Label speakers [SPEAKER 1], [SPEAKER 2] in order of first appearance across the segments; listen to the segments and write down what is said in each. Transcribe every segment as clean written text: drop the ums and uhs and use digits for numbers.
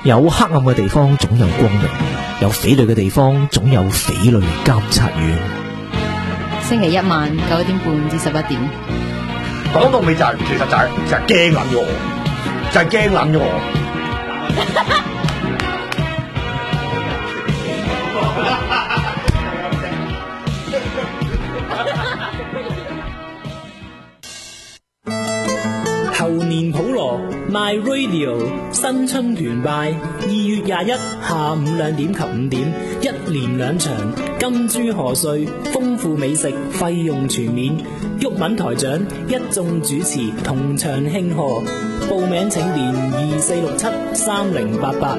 [SPEAKER 1] 有黑暗嘅地方總有光明，有匪類嘅地方總有匪類監察院。
[SPEAKER 2] 星期一晚9點半至11點。
[SPEAKER 3] 講到尾就係，其實就係驚撚咗我，就係驚撚咗我。
[SPEAKER 4] 猴年普羅 My Radio 新春團拜，2月21下午2點及5點，一連2場，金豬賀歲，豐富美食，費用全免，毓民台長一眾主持同場慶賀，報名請電24673088。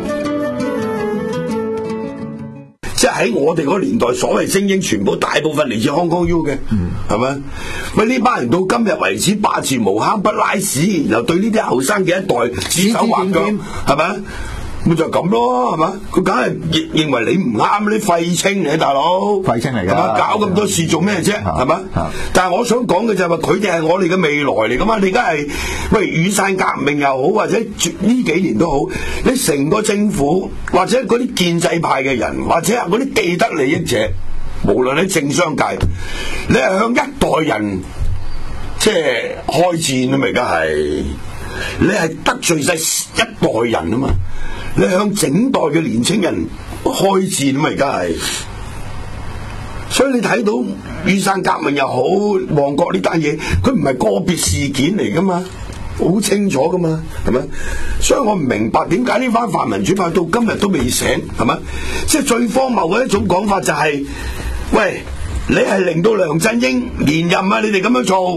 [SPEAKER 3] 即係喺我哋嗰個年代，所謂精英全部大部分嚟自 Hong Kong U 嘅，係咪？喂，呢班人到今日為止霸住無坑不拉屎，然後對呢啲後生嘅一代指手畫腳，係咪？咪就咁咯，係嘛？佢梗係認為你唔啱，你廢青嚟，大佬
[SPEAKER 5] 廢青嚟㗎，
[SPEAKER 3] 係嘛？搞咁多事做咩啫？係嘛？但係我想講嘅就係話，佢哋係我哋嘅未來嚟㗎嘛。你而家係喂雨傘革命又好，或者呢幾年都好，你成個政府或者嗰啲建制派嘅人，或者係嗰啲既得利益者，無論喺政商界，你係向一代人即係開戰啊嘛！而家係你係得罪晒一代人啊嘛！你向整代嘅年青人開戰啊嘛！而家係，所以你睇到雨傘革命又好，旺角呢單嘢，佢唔係個別事件嚟噶嘛，好清楚噶嘛，係咪？所以我唔明白點解呢班泛民主派到今日都未醒，係咪？即係最荒謬嘅一種講法就係，喂，你係令到梁振英連任啊！你哋咁樣做，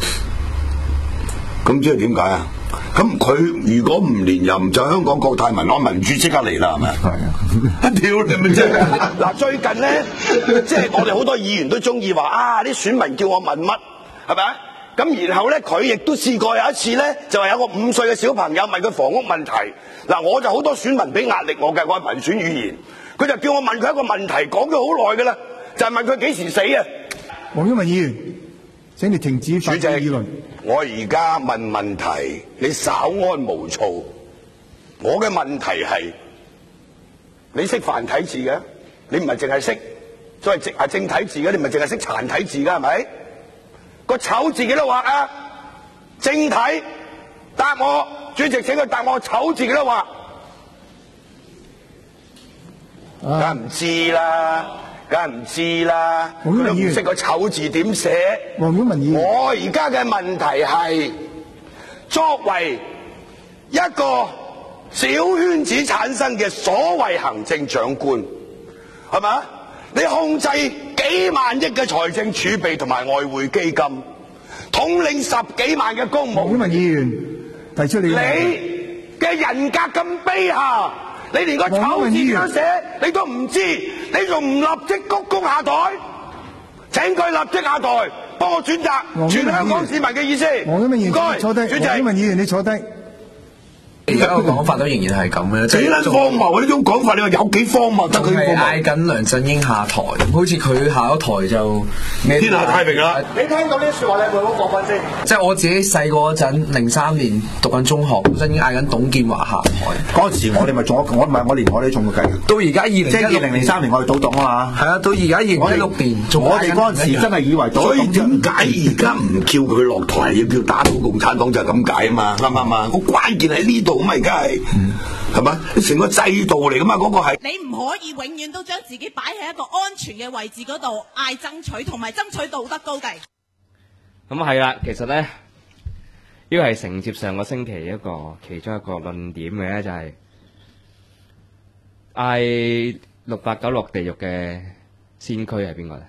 [SPEAKER 3] 咁即係點解啊？咁佢如果唔連任，就香港國泰民安民主即刻嚟啦，係咪？係啊！屌你咪啫！嗱，最近咧，即係我哋好多議員都中意話啊，啲選民叫我問乜，係咪？咁然後咧，佢亦都試過有一次咧，就係有個5歲嘅小朋友問佢房屋問題。嗱，我就好多選民俾壓力我嘅，我係民選語言，佢就叫我問佢一個問題，講咗好耐㗎啦，就係問佢幾時死啊？
[SPEAKER 5] 黃毓民議員，請你停止發表議論。
[SPEAKER 3] 我而家問問題，你稍安毋躁。我嘅問題係，你識繁體字嘅？你唔係淨係識，所謂係正體字嘅，你唔係淨係識殘體字嘅係咪？個醜字幾多畫啊？正體，答我，主席請佢答我，醜字幾多畫？梗係唔知啦。梗係唔知啦，佢都唔識個醜字點寫。
[SPEAKER 5] 黃毓民議員，
[SPEAKER 3] 我而家嘅問題係，作為一個小圈子產生嘅所謂行政長官，係咪？你控制幾萬億嘅財政儲備同埋外匯基金，統領10幾萬嘅公務。
[SPEAKER 5] 黃毓民議員提出你
[SPEAKER 3] 嘅人格咁卑下。你連個醜字點樣寫你都唔知，你仲唔立即鞠躬下台？請佢立即下台，幫我轉達全香港市民嘅意思。
[SPEAKER 5] 黃毓民議員坐低，黃毓民議員你坐低。
[SPEAKER 6] 而家個講法都仍然係咁嘅，
[SPEAKER 3] 幾撚荒謬啊！呢種講法你話有幾荒謬？得佢
[SPEAKER 6] 係嗌緊梁振英下台，好似佢下咗台就
[SPEAKER 3] 天下太平啦！
[SPEAKER 7] 你聽到呢啲説話，你會唔會好過分先？
[SPEAKER 6] 即係我自己細個嗰陣，03年讀緊中學，梁振英嗌緊董建華下台。
[SPEAKER 5] 嗰陣時我哋咪中，我連我哋中過計。
[SPEAKER 6] 到而家即係
[SPEAKER 5] 2003年我哋倒動啊嘛。係啊，
[SPEAKER 6] 到而家2016年，
[SPEAKER 5] 我哋嗰陣時真係以為倒動。
[SPEAKER 3] 所以點解而家唔叫佢落台，要叫打倒共產黨就係咁解啊嘛？啱唔啱啊？個關鍵喺呢度咁啊！而家係。係嘛？成個制度嚟噶嘛？嗰個係
[SPEAKER 8] 你唔可以永遠都將自己擺喺一個安全嘅位置嗰度嗌爭取，同埋爭取道德高地。
[SPEAKER 9] 咁係啦，其實咧，呢個係承接上個星期其中一個論點嘅咧，就係嗌689落地獄嘅先驅係邊個咧？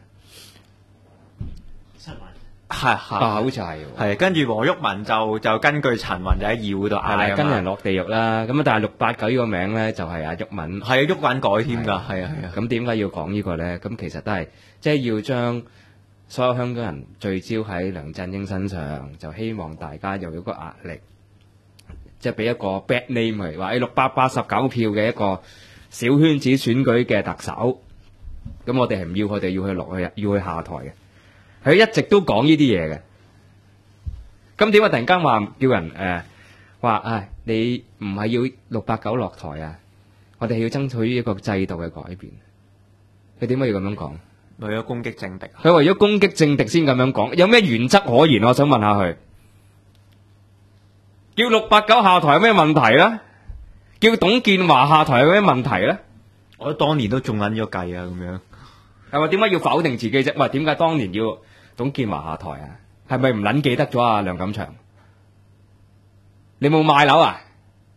[SPEAKER 9] 係好似係
[SPEAKER 10] 跟住黃毓民就根據陳雲就喺議會度嗌
[SPEAKER 9] 跟人落地獄啦。咁但係689呢個名咧就係阿毓民，
[SPEAKER 10] 係毓民改添㗎，係啊。
[SPEAKER 9] 咁點解要講呢個咧？咁其實都係即係要將所有香港人聚焦喺梁振英身上，就希望大家有一個壓力，即係俾一個 bad name 佢，話689票嘅一個小圈子選舉嘅特首。咁我哋係唔要佢哋，要去下台嘅。佢一直都講呢啲嘢嘅，咁點解突然間話叫人話你唔係要689落台啊？ 我哋係要爭取一個制度嘅改變。佢點解要咁樣講？
[SPEAKER 10] 為咗攻擊政敵。
[SPEAKER 9] 佢為咗攻擊政敵先咁樣講，有咩原則可言？我想問下佢，叫689下台有咩問題咧？叫董建華下台有咩問題咧？
[SPEAKER 10] 我當年都中撚咗計啊，咁樣
[SPEAKER 9] 係咪？點解要否定自己啫？喂，點解當年要董建華下台啊？係咪唔撚記得咗啊？梁錦祥，你冇賣樓啊？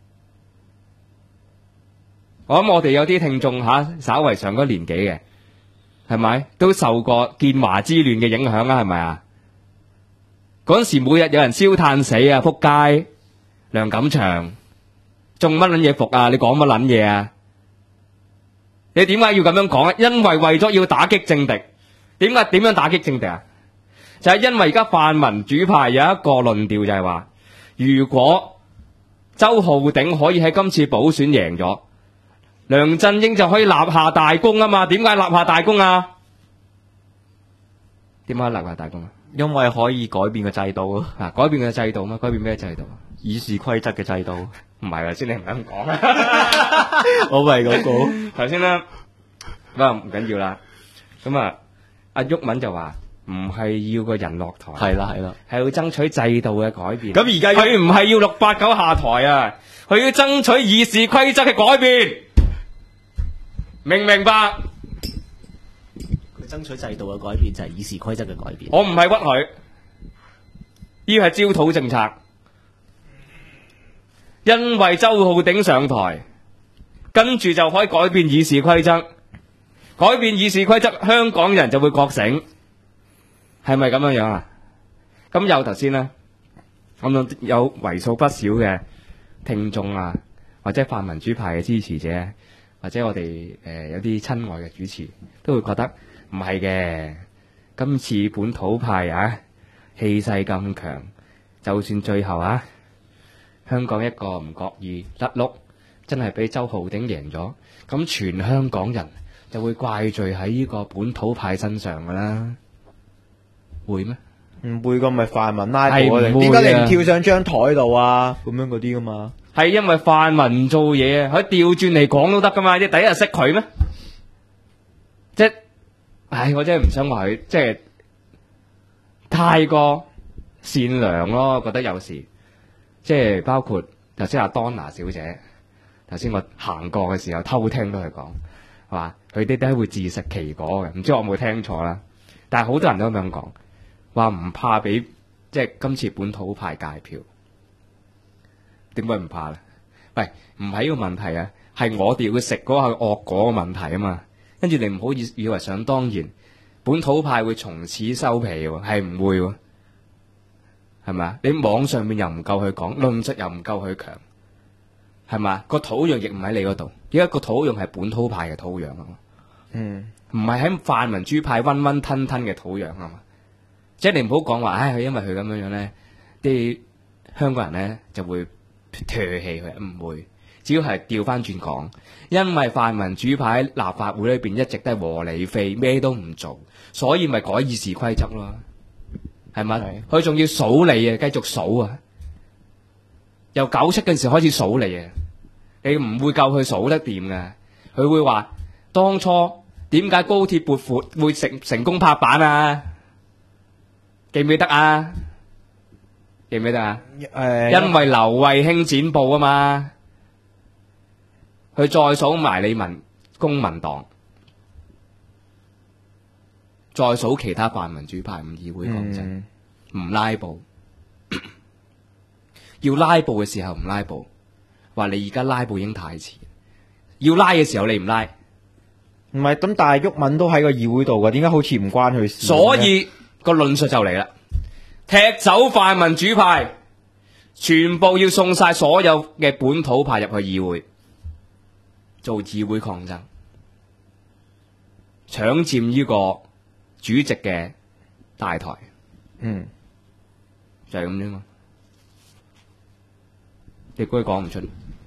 [SPEAKER 9] 我諗我哋有啲聽眾稍為上咗年紀嘅，係咪都受過建華之亂嘅影響啊？係咪啊？嗰陣時每日有人燒炭死啊！仆街，梁錦祥中乜撚嘢伏啊？你講乜撚嘢啊？你點解要咁樣講啊？因為為咗要打擊政敵。點樣打擊政敵啊？就係因為而家泛民主派有一個論調，就係話，如果周浩鼎可以喺今次補選贏咗，梁振英就可以立下大功啊嘛。點解立下大功啊？點解立下大功啊？
[SPEAKER 10] 因為可以改變個制度
[SPEAKER 9] 啊！改變個制度嘛？改變咩制度？
[SPEAKER 10] 議事規則嘅制度。
[SPEAKER 9] 唔係啊，先你唔咁講啊！
[SPEAKER 10] 我咪嗰個
[SPEAKER 9] 頭先啦，咁唔緊要啦。咁啊，阿毓民就話唔係要個人落台，
[SPEAKER 10] 係啦，
[SPEAKER 9] 係要爭取制度嘅改變。
[SPEAKER 10] 咁而家
[SPEAKER 9] 佢唔係要689下台啊，佢要爭取議事規則嘅改變，明唔明白？
[SPEAKER 1] 佢爭取制度嘅改變就係議事規則嘅改變。
[SPEAKER 9] 我唔係屈佢，呢個係焦土政策。因為周浩鼎上台，跟住就可以改變議事規則，改變議事規則，香港人就會覺醒，係咪咁樣樣啊？咁有頭先呢，咁有為數不少嘅聽眾啊，或者泛民主派嘅支持者，或者我哋有啲親愛嘅主持，都會覺得唔係嘅。今次本土派啊，氣勢咁強，就算最後啊，香港一個唔覺意甩碌，真係俾周浩鼎贏咗，咁全香港人就會怪罪喺呢個本土派身上噶啦，會咩？
[SPEAKER 10] 唔會咁，咪泛民拉布啊？
[SPEAKER 9] 點
[SPEAKER 10] 解你唔跳上張台度啊？咁樣嗰啲噶嘛？
[SPEAKER 9] 係因為泛民做嘢啊，佢調轉嚟講都得噶嘛？你第一日識佢咩？即係，我真係唔想話佢，即係太過善良咯。我覺得有時。即係包括頭先阿 Donna 小姐，頭先我行過嘅時候偷聽到佢講，係嘛？佢哋都係會自食其果嘅，唔知我有冇聽錯啦。但係好多人都咁樣講，話唔怕俾即係今次本土派界票，點解唔怕咧？喂，唔係呢個問題啊，係我哋要食嗰個惡果嘅問題啊嘛。跟住你唔好以為想當然，本土派會從此收皮喎，係唔會喎。係咪啊？你網上面又唔夠佢講，論述又唔夠佢強，係咪？個土壤亦唔喺你嗰度，而家個土壤係本土派嘅土壤啊嘛。唔係喺泛民主派溫溫吞吞嘅土壤啊嘛。即係你唔好講話，佢因為佢咁樣樣咧，啲香港人咧就會唾棄佢，唔會。只要係調翻轉講，因為泛民主派喺立法會裏邊一直都係和理非，咩都唔做，所以咪改議事規則咯。係咪？佢仲要數你啊，繼續數啊！由97嗰陣時開始數你啊，你唔會夠佢數得掂嘅。佢會話當初點解高鐵撥款會成功拍板啊？記唔記得啊？記唔記得啊？因為劉慧卿剪布啊嘛。佢再數埋你公民黨。再數其他泛民主派唔議會講真，唔拉布，要拉布嘅時候唔拉布，話你而家拉布已經太遲，要拉嘅時候你唔拉，
[SPEAKER 10] 唔係咁，但係毓民都喺個議會度㗎，點解好似唔關佢事？
[SPEAKER 9] 所以個論述就嚟啦，踢走泛民主派，全部要送晒所有嘅本土派入去議會，做議會抗爭，搶佔呢個主席嘅大台，就係咁啫嘛。你估佢講唔出？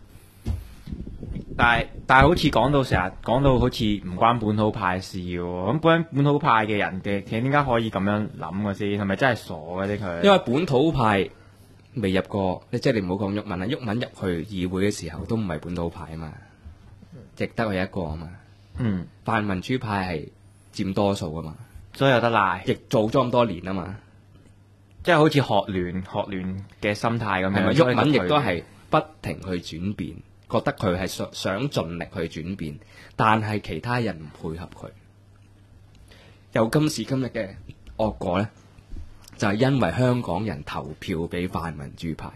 [SPEAKER 10] 但係好似講到成日講到好似唔關本土派事喎。咁本土派嘅人嘅，其實點解可以咁樣諗嘅先？係咪真係傻嘅啫佢？
[SPEAKER 9] 因為本土派未入過，即係你唔好講毓民啦。毓民入去議會嘅時候都唔係本土派啊嘛。 亦得佢一個啊嘛。泛民主派係佔多數啊嘛，
[SPEAKER 10] 所以有得賴，
[SPEAKER 9] 亦做咗咁多年啊嘛，
[SPEAKER 10] 即係好似學聯嘅心態咁樣。
[SPEAKER 9] 毓民亦都係不停去轉變，覺得佢係想盡力去轉變，但係其他人唔配合佢。有今時今日嘅惡果咧，就係因為香港人投票俾泛民主派，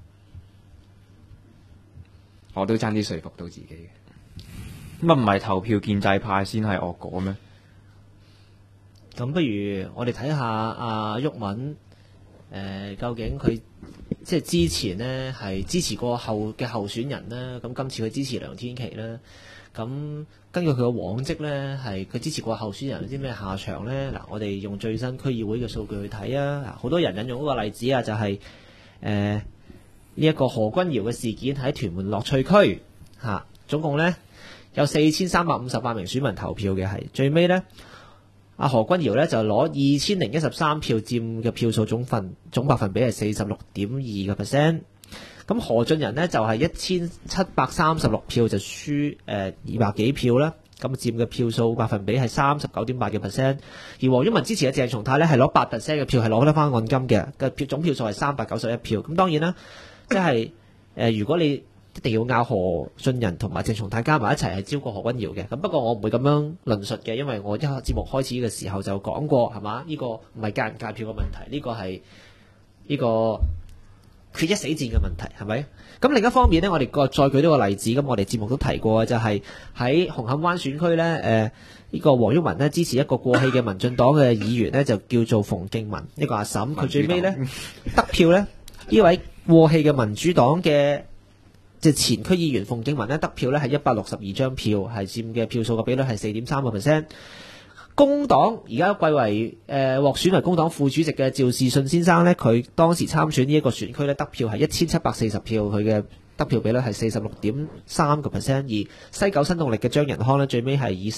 [SPEAKER 9] 我都爭啲說服到自己嘅。
[SPEAKER 10] 乜唔係投票建制派先係惡果咩？
[SPEAKER 11] 咁不如我哋睇下阿毓民，究竟佢即係之前呢係支持過候選人啦，咁今次佢支持梁天琦啦。咁根據佢嘅往績呢，係佢支持過候選人有啲咩下場呢？嗱，我哋用最新區議會嘅數據去睇啊，好多人引用嗰個例子啊，就係呢一個何君堯嘅事件喺屯門樂趣區嚇，總共呢有4358名選民投票嘅，係最尾呢，阿何君堯呢就攞2013票，佔嘅票數總百分比係46.2%。咁何俊仁呢就係1736票就輸200幾票啦，咁佔嘅票數百分比係39.8%。而黃毓民支持嘅鄭松泰呢係攞8% 嘅票，係攞得翻按金嘅總票數係391票。咁當然啦，即係如果你一定要拗何俊仁同埋鄭松泰加埋一齊係超過何君堯嘅，咁不過我唔會咁樣論述嘅，因為我一節目開始嘅時候就講過係嘛，呢個唔係界唔界票嘅問題，呢個係呢個決一死戰嘅問題，係咪？咁另一方面呢，我哋再舉多個例子，咁我哋節目都提過嘅就係喺紅磡灣選區呢，呢個黃毓民呢支持一個過氣嘅民進黨嘅議員呢，就叫做馮敬文，呢個阿嬸，佢最尾呢得票呢，呢位過氣嘅民主黨嘅即係前區議員馮敬文呢，得票呢係162張票，係佔嘅票數嘅比率係4.3%。工黨而家貴為獲選為工黨副主席嘅趙士信先生呢，佢當時參選呢一個選區呢，得票係1740票，佢嘅得票比率係46.3%。而西九新動力嘅張仁康呢，最尾係以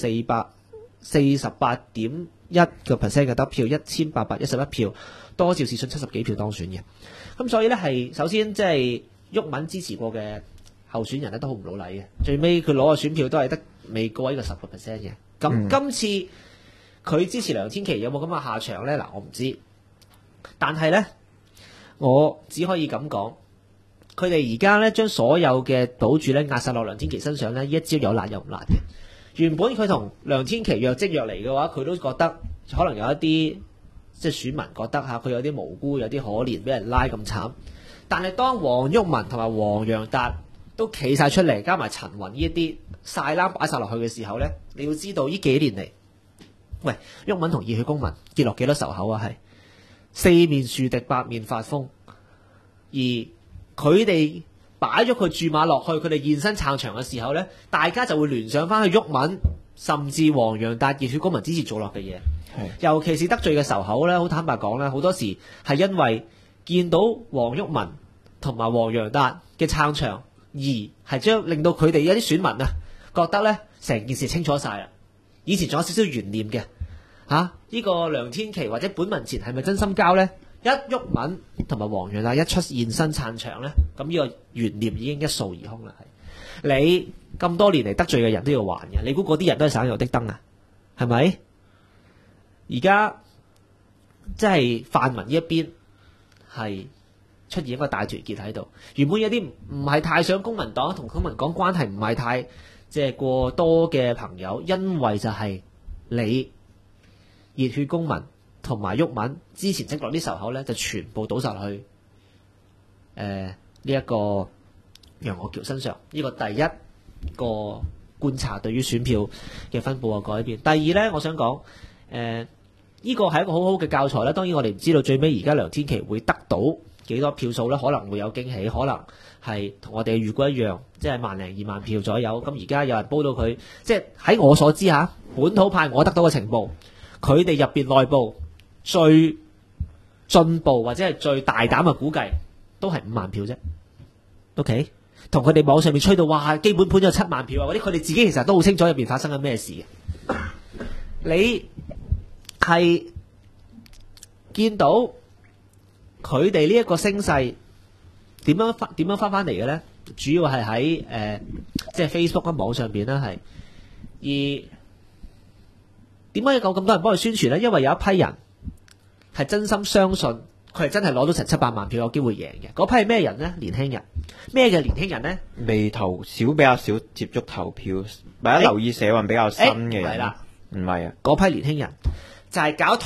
[SPEAKER 11] 48.1% 嘅得票，1811票，多趙士信70幾票當選嘅。咁所以呢，係首先即係毓民支持過嘅候選人呢，都好唔老禮嘅，最尾佢攞嘅選票都係得未過呢個10% 嘅。咁今次佢支持梁天琦有冇咁嘅下場呢？嗱，我唔知，但係呢，我只可以咁講，佢哋而家呢將所有嘅賭注呢壓晒落梁天琦身上呢，一招有辣有唔辣嘅。原本佢同梁天琦若即若離嘅話，佢都覺得可能有一啲即係選民覺得佢有啲無辜，有啲可憐，俾人拉咁慘。但係當黃毓民同埋黃洋達都企晒出嚟，加埋陳雲呢一啲晒冷擺晒落去嘅時候呢，你要知道呢幾年嚟，喂，毓民同熱血公民結落幾多仇口啊？係四面樹敵，八面發瘋，而佢哋擺咗佢注碼落去，佢哋現身撐場嘅時候呢，大家就會聯想翻去毓民甚至黃洋達熱血公民之前做落嘅嘢，尤其是得罪嘅仇口呢，好坦白講呢，好多時係因為見到黃毓民同埋黃洋達嘅撐場，而係將令到佢哋一啲選民啊覺得呢成件事清楚晒啦。以前仲有少少懸念嘅，呢個梁天琦或者本民前係咪真心交呢？一毓民同埋黃洋達一出現身撐場呢，咁呢個懸念已經一掃而空啦。係你咁多年嚟得罪嘅人都要還嘅，你估嗰啲人都係省油的燈啊？係咪？而家即係泛民呢一邊係出現一個大團結喺度，原本有啲唔係太想公民黨同公民黨關係唔係太即係過多嘅朋友，因為就係你熱血公民同埋毓民之前積落啲仇口呢，就全部倒晒落去呢一個楊岳橋身上。呢個第一個觀察對於選票嘅分佈嘅改變。第二呢，我想講呢個係一個好好嘅教材啦。當然我哋唔知道最尾而家梁天琦會得到幾多票數呢，可能會有驚喜，可能係同我哋預估一樣，即係10000零2萬票左右。咁而家有人煲到佢，即係喺我所知下，本土派我得到嘅情報，佢哋入邊內部最進步或者係最大膽嘅估計，都係5萬票啫。OK， 同佢哋網上面吹到哇，基本盤有7萬票啊，嗰啲佢哋自己其實都好清楚入邊發生緊咩事嘅。你係見到佢哋呢一個聲勢點樣翻嚟嘅呢？主要係喺即係 Facebook 喺網上邊啦，係。而點解有咁多人幫佢宣傳呢？因為有一批人係真心相信佢係真係攞到成700萬票有機會贏嘅。嗰批係咩人呢？年輕人。咩嘅年輕人呢？
[SPEAKER 10] 比較少接觸投票，或者留意社運比較新嘅人。
[SPEAKER 11] 係啦，
[SPEAKER 10] 唔係啊，
[SPEAKER 11] 嗰批年輕人就係搞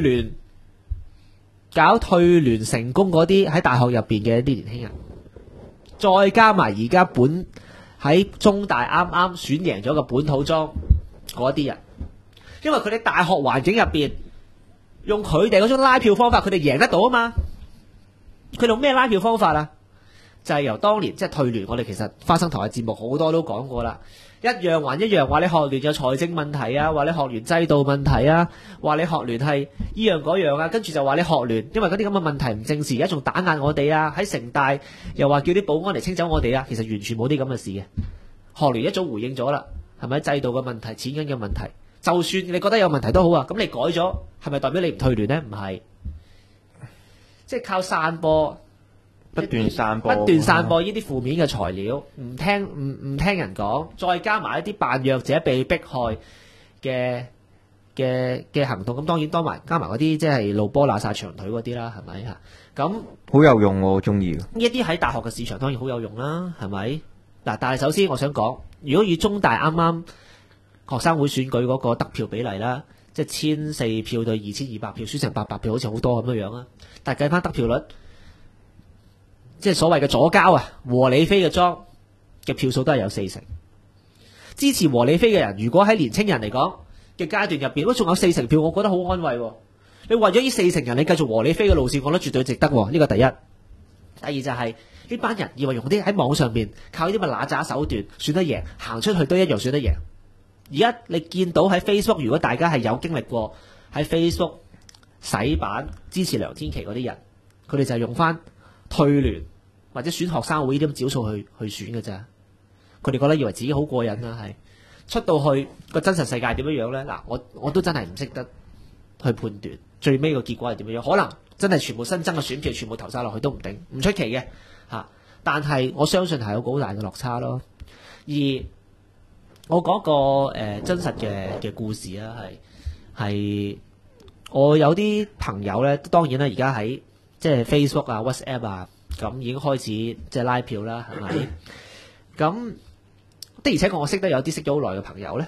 [SPEAKER 11] 退聯成功嗰啲喺大學入邊嘅一啲年輕人，再加埋而家喺中大啱啱選贏咗個本土莊嗰啲人，因為佢哋大學環境入邊用佢哋嗰種拉票方法，佢哋贏得到啊嘛。佢用咩拉票方法啊？就係由當年即係退聯，我哋其實花生台嘅節目好多都講過啦。一樣還一樣，話你學聯有財政問題啊，話你學聯制度問題啊，話你學聯係依樣嗰樣啊，跟住就話你學聯因為嗰啲咁嘅問題唔正視，而家仲打壓我哋啊！喺城大又話叫啲保安嚟清走我哋啊，其實完全冇啲咁嘅事嘅。學聯一早回應咗啦，係咪制度嘅問題、錢銀嘅問題？就算你覺得有問題都好啊，咁你改咗係咪代表你唔退聯呢？唔係，即係靠散播。不斷散播呢啲負面嘅材料，唔聽人講，再加埋一啲扮弱者被迫害嘅行動，咁當然加埋嗰啲即係露波乸晒長腿嗰啲啦，係咪嚇？咁
[SPEAKER 10] 好有用喎，我中意。
[SPEAKER 11] 呢一啲喺大學嘅市場當然好有用啦，係咪？嗱，但係首先我想講，如果以中大啱啱學生會選舉嗰個得票比例啦，即係1400票對2200票，輸成800票，好似好多咁樣啊！但係計翻得票率。即係所謂嘅左膠啊，和理非嘅莊嘅票數都係有40%。支持和理非嘅人，如果喺年青人嚟講嘅階段入邊，都仲有40%票，我覺得好安慰。你為咗呢40%人，你繼續和理非嘅路線，我覺得絕對值得。呢個第一。第二就係呢班人以為用啲喺網上邊靠啲咁嘅揦渣手段選得贏，行出去都一樣選得贏。而家你見到喺 Facebook， 如果大家係有經歷過喺 Facebook 洗版支持梁天琦嗰啲人，佢哋就係用翻退聯或者選學生會呢啲咁招數去選嘅咋，佢哋覺得以為自己好過癮啦，係出到去個真實世界點樣樣咧？嗱，我都真係唔識得去判斷最尾個結果係點樣樣，可能真係全部新增嘅選票全部投晒落去都唔定，唔出奇嘅嚇。但係我相信係有個好大嘅落差咯。而我講個真實嘅故事啦，係我有啲朋友咧，當然啦，而家喺即係 Facebook 啊、WhatsApp 啊，咁已經開始即係拉票啦，係咪？咁的而且確我識得有啲識咗好耐嘅朋友咧，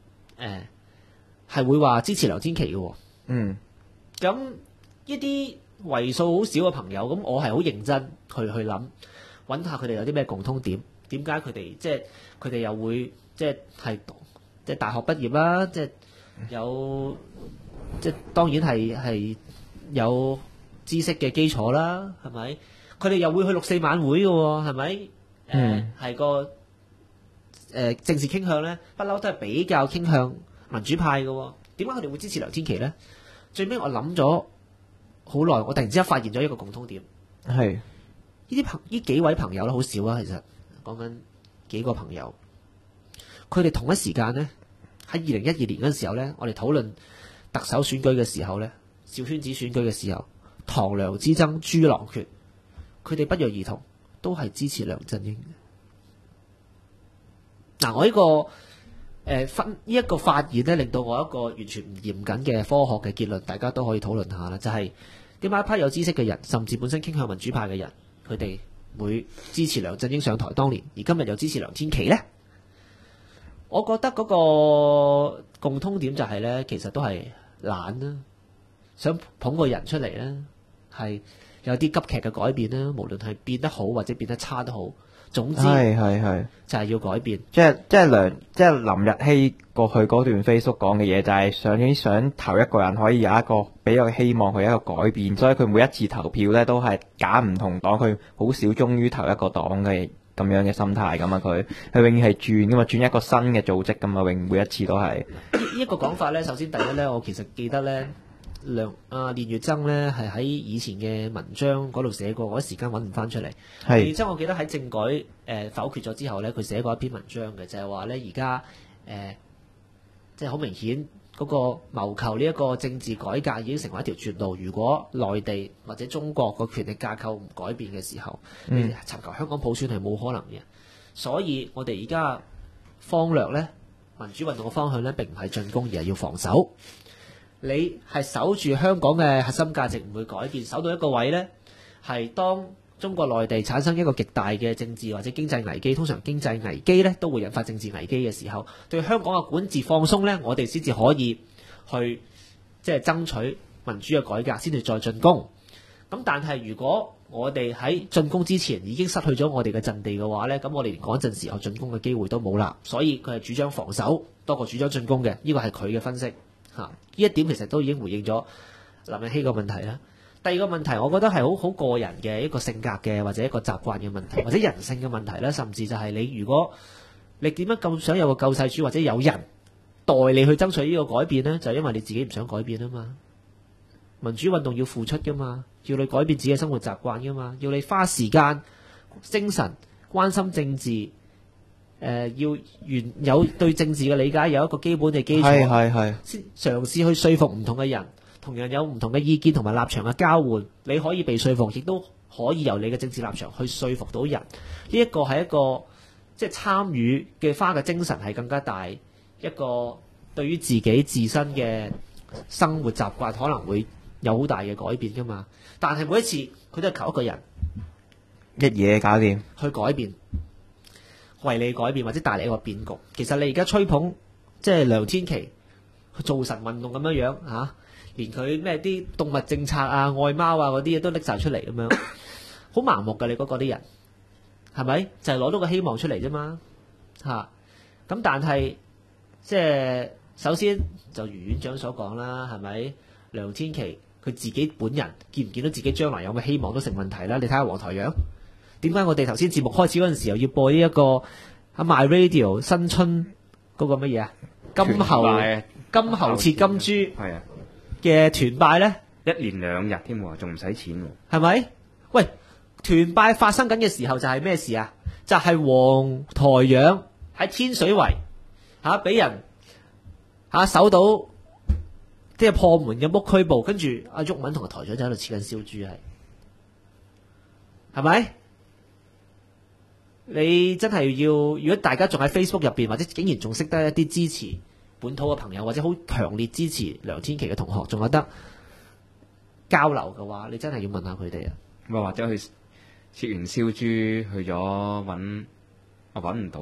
[SPEAKER 11] 係會話支持梁天琦嘅喎。
[SPEAKER 10] 嗯。
[SPEAKER 11] 咁呢啲為數好少嘅朋友，咁我係好認真去諗，揾下佢哋有啲咩共通點，點解佢哋即係佢哋又會即係大學畢業啦，即係有即係當然係有知識嘅基礎啦，係咪？佢哋又會去6·4晚會嘅喎，係咪？係個政治傾向咧，不嬲都係比較傾向民主派嘅喎。點解佢哋會支持梁天琦咧？最尾我諗咗好耐，我突然之間發現咗一個共通點。
[SPEAKER 10] 係
[SPEAKER 11] 呢幾位朋友咧，好少啊，其實講緊幾個朋友，佢哋同一時間咧喺2012年嗰陣時候咧，我哋討論特首選舉嘅時候咧，小圈子選舉嘅時候，唐梁之爭、豬狼決，佢哋不約而同都係支持梁振英嘅。嗱，我呢個呢一個發現咧，令到我一個完全唔嚴謹嘅科學嘅結論，大家都可以討論下啦。就係點解一批有知識嘅人，甚至本身傾向民主派嘅人，佢哋會支持梁振英上台當年，而今日又支持梁天琦呢？我覺得嗰個共通點就係咧，其實都係懶啦，想捧個人出嚟咧，係有啲急劇嘅改變啦，無論係變得好或者變得差都好。總之係就係要改變，
[SPEAKER 10] 即係林日曦過去嗰段 Facebook 講嘅嘢，就係想投一個人可以有一個比較希望佢一個改變，所以佢每一次投票咧都係揀唔同黨，佢好少忠於投一個黨嘅咁樣嘅心態咁啊！佢永遠係轉噶嘛，轉一個新嘅組織噶嘛，每一次都係
[SPEAKER 11] 呢一個講法咧。首先第一咧，我其實記得咧，練乙錚咧係喺以前嘅文章嗰度寫過，我一時間揾唔翻出嚟。練乙錚我記得喺政改否決咗之後咧，佢寫過一篇文章嘅，就係話咧而家即係好明顯嗰個謀求呢一個政治改革已經成為一條絕路。如果內地或者中國個權力架構唔改變嘅時候，你尋求香港普選係冇可能嘅。所以我哋而家方略呢，民主運動嘅方向呢，並唔係進攻，而係要防守。你係守住香港嘅核心價值唔會改變，守到一個位呢，係當中國內地產生一個極大嘅政治或者經濟危機，通常經濟危機呢都會引發政治危機嘅時候，對香港嘅管治放鬆呢，我哋先至可以去即係爭取民主嘅改革，先至再進攻。咁但係如果我哋喺進攻之前已經失去咗我哋嘅陣地嘅話呢，咁我哋連嗰陣時候進攻嘅機會都冇啦。所以佢係主張防守多過主張進攻嘅，呢個係佢嘅分析嚇。呢一點其實都已經回應咗林日曦個問題啦。第二個問題，我覺得係好個人嘅一個性格嘅，或者一個習慣嘅問題，或者人性嘅問題啦，甚至就係你如果你點樣咁想有個救世主，或者有人代你去爭取呢個改變呢？就係因為你自己唔想改變啊嘛。民主運動要付出噶嘛，要你改變自己嘅生活習慣噶嘛，要你花時間、精神關心政治，要有對政治嘅理解有一個基本嘅基礎，先嘗試去說服唔同嘅人，同樣有唔同嘅意見同埋立場嘅交換，你可以被說服，亦都可以由你嘅政治立場去說服到人。呢一個係一個即係參與嘅花嘅精神係更加大，一個對於自己自身嘅生活習慣可能會有好大嘅改變噶嘛。但係每一次佢都係求一個人
[SPEAKER 10] 一嘢搞掂
[SPEAKER 11] 去改變，為你改變或者帶嚟一個變局。其實你而家吹捧即係梁天琦去造神運動咁樣樣嚇，連佢咩啲動物政策啊、愛貓啊嗰啲嘢都拎晒出嚟咁樣，好盲目㗎。你嗰啲人係咪就係攞到個希望出嚟啫嘛嚇？咁但係即係首先就如院長所講啦，係咪梁天琦佢自己本人見唔見到自己將來有冇希望都成問題啦。你睇下黃台仰，點解我哋頭先節目開始嗰陣時候要播呢一個啊 My Radio 新春嗰個乜嘢啊金猴切金豬
[SPEAKER 9] 係啊
[SPEAKER 11] 嘅團拜咧
[SPEAKER 9] ，1連2日添喎，仲唔使錢喎，
[SPEAKER 11] 係咪？喂，團拜發生緊嘅時候就係咩事啊？就係黃台仰喺天水圍嚇俾人嚇搜到即係破門嘅屋拘捕，跟住阿毓民同個台長就喺度切緊燒豬，係咪？你真係要，如果大家仲喺 Facebook 入邊，或者竟然仲識得一啲支持本土嘅朋友，或者好強烈支持梁天琦嘅同學，仲有得交流嘅話，你真係要問下佢哋啊！
[SPEAKER 9] 咪或者去切完燒豬去咗揾唔到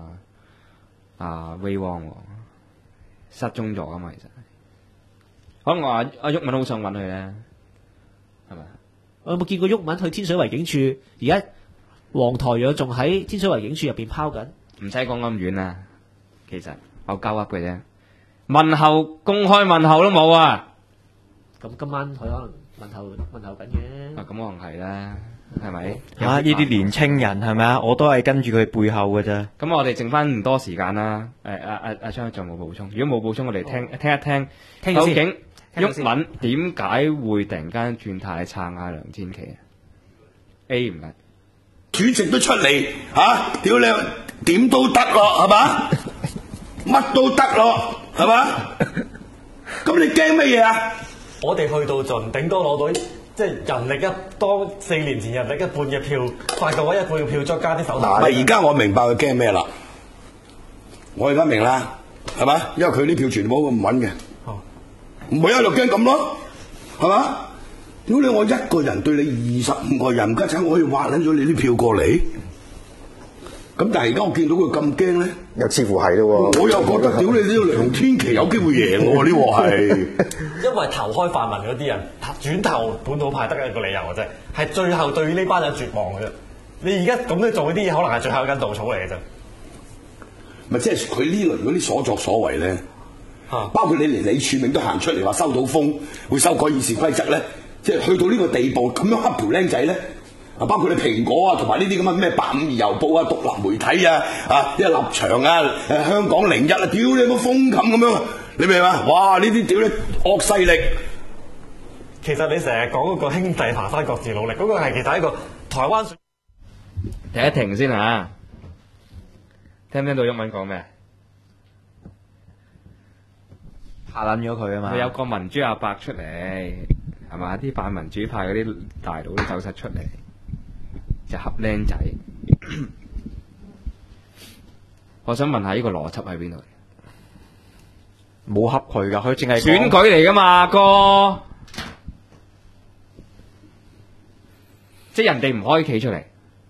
[SPEAKER 9] 威汪喎，失蹤咗啊嘛，其實可能阿毓民好想揾佢咧，係咪？我有冇見過毓民去天水圍警署？而家黃台仰仲喺天水圍警署入邊拋緊，唔使講咁遠啊！其實我交噏嘅啫，問候公開問候都冇啊！咁今晚佢可能問候緊嘅，咁可能係啦，係咪？
[SPEAKER 10] 呢啲年青人係咪啊？我都係跟住佢背後嘅啫。
[SPEAKER 9] 咁我哋剩翻唔多時間啦。阿張仲有冇補充？如果冇補充，我哋聽一聽究竟毓民點解會突然間轉態撐下梁天琦啊 ？A 唔係
[SPEAKER 3] 主席都出嚟嚇，屌你點都得咯，係嘛？乜都得咯，係嘛？咁你驚乜嘢啊？
[SPEAKER 7] 我哋去到盡，頂多攞到即係人力一當4年前人力一半嘅票，發覺我一半嘅票再加啲手段。
[SPEAKER 3] 而家我明白佢驚咩啦？我而家明啦，係嘛？因為佢啲票全部都咁穩嘅，唔會一路驚咁咯，係嘛？屌你！我一個人對你25個人，家陣我可以挖撚咗你啲票過嚟。咁但係而家我見到佢咁驚咧，
[SPEAKER 12] 又似乎係咯喎。
[SPEAKER 3] 我又覺得屌你呢個梁天琦有機會贏喎，呢個係。
[SPEAKER 7] 因為投開泛民嗰啲人轉投本土派得一個理由嘅啫，係最後對呢班人絕望嘅啫。你而家咁樣做嗰啲嘢，可能係最後一根稻草嚟嘅啫。
[SPEAKER 3] 咪即係佢呢輪嗰啲所作所為咧，包括你連李柱銘都行出嚟話收到風會修改議事規則咧，即係去到呢個地步咁樣黑條僆仔咧。啊！包括你蘋果啊，同埋呢啲咁嘅咩852郵報啊、獨立媒體啊、啲立場啊、香港01啊，屌你個風琴咁樣，你明嘛？哇！呢啲屌你惡勢力。
[SPEAKER 7] 其實你成日講嗰個兄弟爬山各自努力，嗰個係其實一個台灣。
[SPEAKER 9] 停一停先嚇，聽唔聽到毓民講咩？
[SPEAKER 10] 嚇撚咗佢啊嘛！
[SPEAKER 9] 佢有個民主阿伯出嚟，係嘛？啲反民主派嗰啲大佬都走晒出嚟。就合僆仔， 我想問下呢個邏輯喺邊度？
[SPEAKER 10] 冇恰佢噶，佢淨係
[SPEAKER 9] 選舉嚟噶嘛，哥，即係人哋唔可以企出嚟，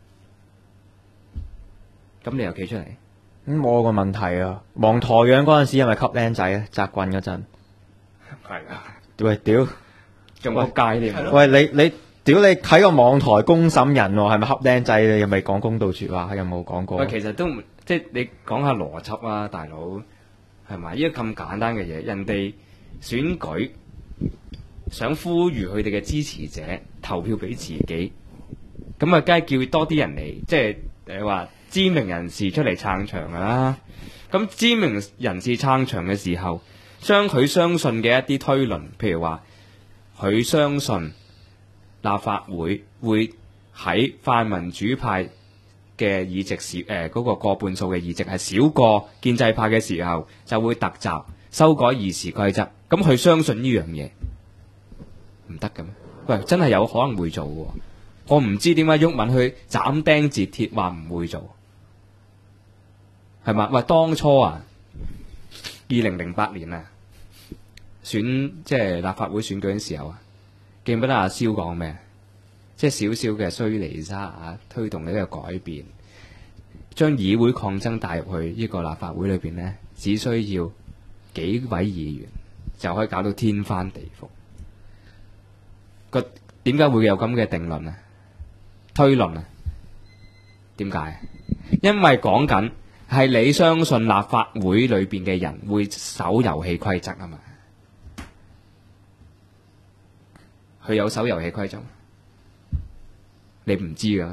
[SPEAKER 9] 咁你又企出嚟？
[SPEAKER 10] 咁我個問題啊，望台樣嗰陣時係咪吸僆仔啊？扎棍嗰陣
[SPEAKER 9] 係啊！
[SPEAKER 10] 喂，屌，
[SPEAKER 9] 仲仆街添！
[SPEAKER 10] 喂，你屌你喺個網台公審人喎，係咪恰僆仔？你有未講公道説話？有冇講過？
[SPEAKER 9] 喂，其實都唔即係你講下邏輯啊，大佬係咪？依個咁簡單嘅嘢，人哋選舉想呼籲佢哋嘅支持者投票俾自己，咁啊，梗係叫多啲人嚟，即係話知名人士出嚟撐場噶啦。咁知名人士撐場嘅時候，將佢相信嘅一啲推論，譬如話佢相信立法會會喺泛民主派嘅議席少嗰個過半數嘅議席係少過建制派嘅時候，就會突襲修改議事規則。咁佢相信呢樣嘢唔得嘅咩？喂，真係有可能會做嘅。我唔知點解毓民去斬釘截鐵話唔會做，係嘛？喂，當初啊，2008年啊，選即係立法會選舉嘅時候啊，記唔記得阿蕭講咩？即係少少嘅衰離沙啊，推動呢個改變，將議會抗爭帶入去呢個立法會裏邊呢，只需要幾位議員就可以搞到天翻地覆。個點解會有咁嘅定論啊？推論啊？點解？因為講緊係你相信立法會裏邊嘅人會守遊戲規則啊嘛。佢有守遊戲規則，你唔知㗎咩？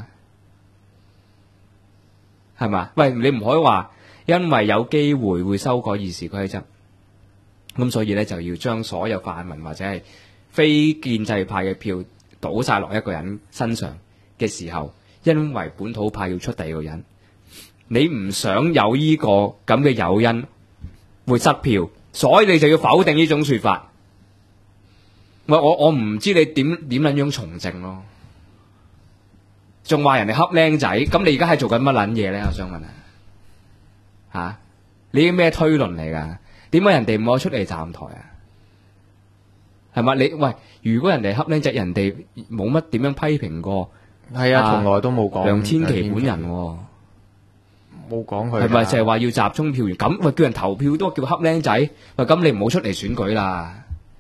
[SPEAKER 9] 係嘛？喂，你唔可以話因為有機會會修改議事規則，咁所以咧就要將所有泛民或者係非建制派嘅票倒晒落一個人身上嘅時候，因為本土派要出第二個人，你唔想有呢個咁嘅誘因會失票，所以你就要否定呢種說法。喂，我唔知你點撚樣從政咯，仲話人哋恰僆仔，咁你而家係做緊乜撚嘢咧？我想問啊，你啲咩推論嚟㗎？點解人哋唔可以出嚟站台啊？係嘛？你喂，如果人哋恰僆仔，人哋冇乜點樣批評過，
[SPEAKER 10] 係啊，從來都冇講
[SPEAKER 9] 梁天琦本人喎，
[SPEAKER 10] 冇講佢，
[SPEAKER 9] 係咪就係話要集中票源？咁喂，叫人投票都叫恰僆仔，喂，咁你唔好出嚟選舉啦。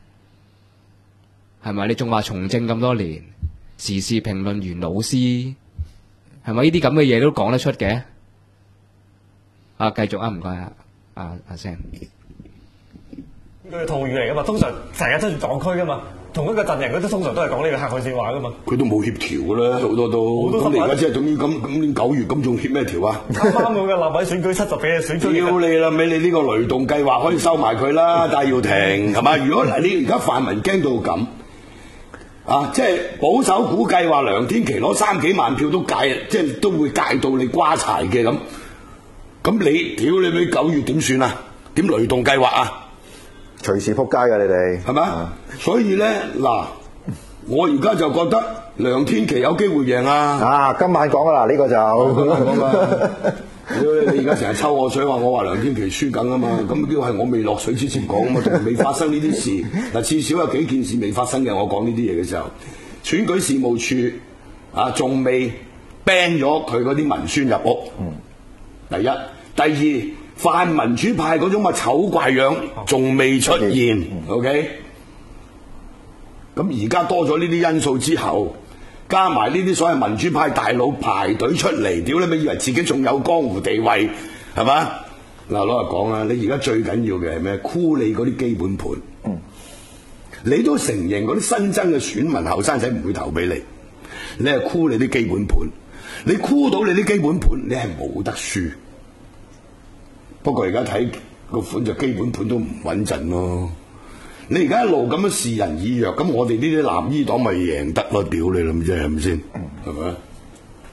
[SPEAKER 9] 係咪？你仲話從政咁多年，時事評論員老師，係咪呢啲咁嘅嘢都講得出嘅？啊，繼續啊，唔該啊，阿 Sam。
[SPEAKER 7] 佢係套語嚟噶嘛，通常成日都住撞區噶嘛，同一個陣營嗰啲通常都係講呢個客套説話噶嘛。佢
[SPEAKER 3] 都冇協調噶啦，好多都。咁你而家即係總之今年9月咁仲協咩調啊？啱啱嗰個立委選舉70幾嘅選舉。屌你啦！你呢個雷動計劃可以收埋佢啦，戴耀廷係嘛？如果嗱你而家泛民驚到咁。啊！即係保守估計話梁天琦攞3幾萬票都戒，即係都會戒到你瓜柴嘅咁。咁你屌你咪9月點算啊？點雷動計劃啊？
[SPEAKER 12] 隨時撲街㗎你哋
[SPEAKER 3] 係嘛？所以咧嗱，我而家就覺得梁天琦有機會贏啊！
[SPEAKER 12] 啊，今晚講啦，呢個就。
[SPEAKER 3] 你而家成日抽我水話我話梁天琦輸緊啊嘛，咁呢個係我未落水之前講啊嘛，仲未發生呢啲事。嗱，至少有幾件事未發生嘅，我講呢啲嘢嘅時候，選舉事務處啊仲未 ban 咗佢嗰啲文宣入屋。第一，第二，泛民主派嗰種嘅醜怪樣仲未出現。OK，咁而家多咗呢啲因素之後。加埋呢啲所謂民主派大佬排隊出嚟，屌你咪以為自己仲有江湖地位係嘛？嗱，攞嚟講啦，你而家最緊要嘅係咩？箍你嗰啲基本盤。你都承認嗰啲新增嘅選民後生仔唔會投俾你，你係箍你啲基本盤。你箍到你啲基本盤，你係冇得輸。不過而家睇個款就基本盤都唔穩陣咯。你而家一路咁樣視人以弱，咁我哋呢啲藍衣黨咪贏得咯？屌你諗啫，係咪先？係咪？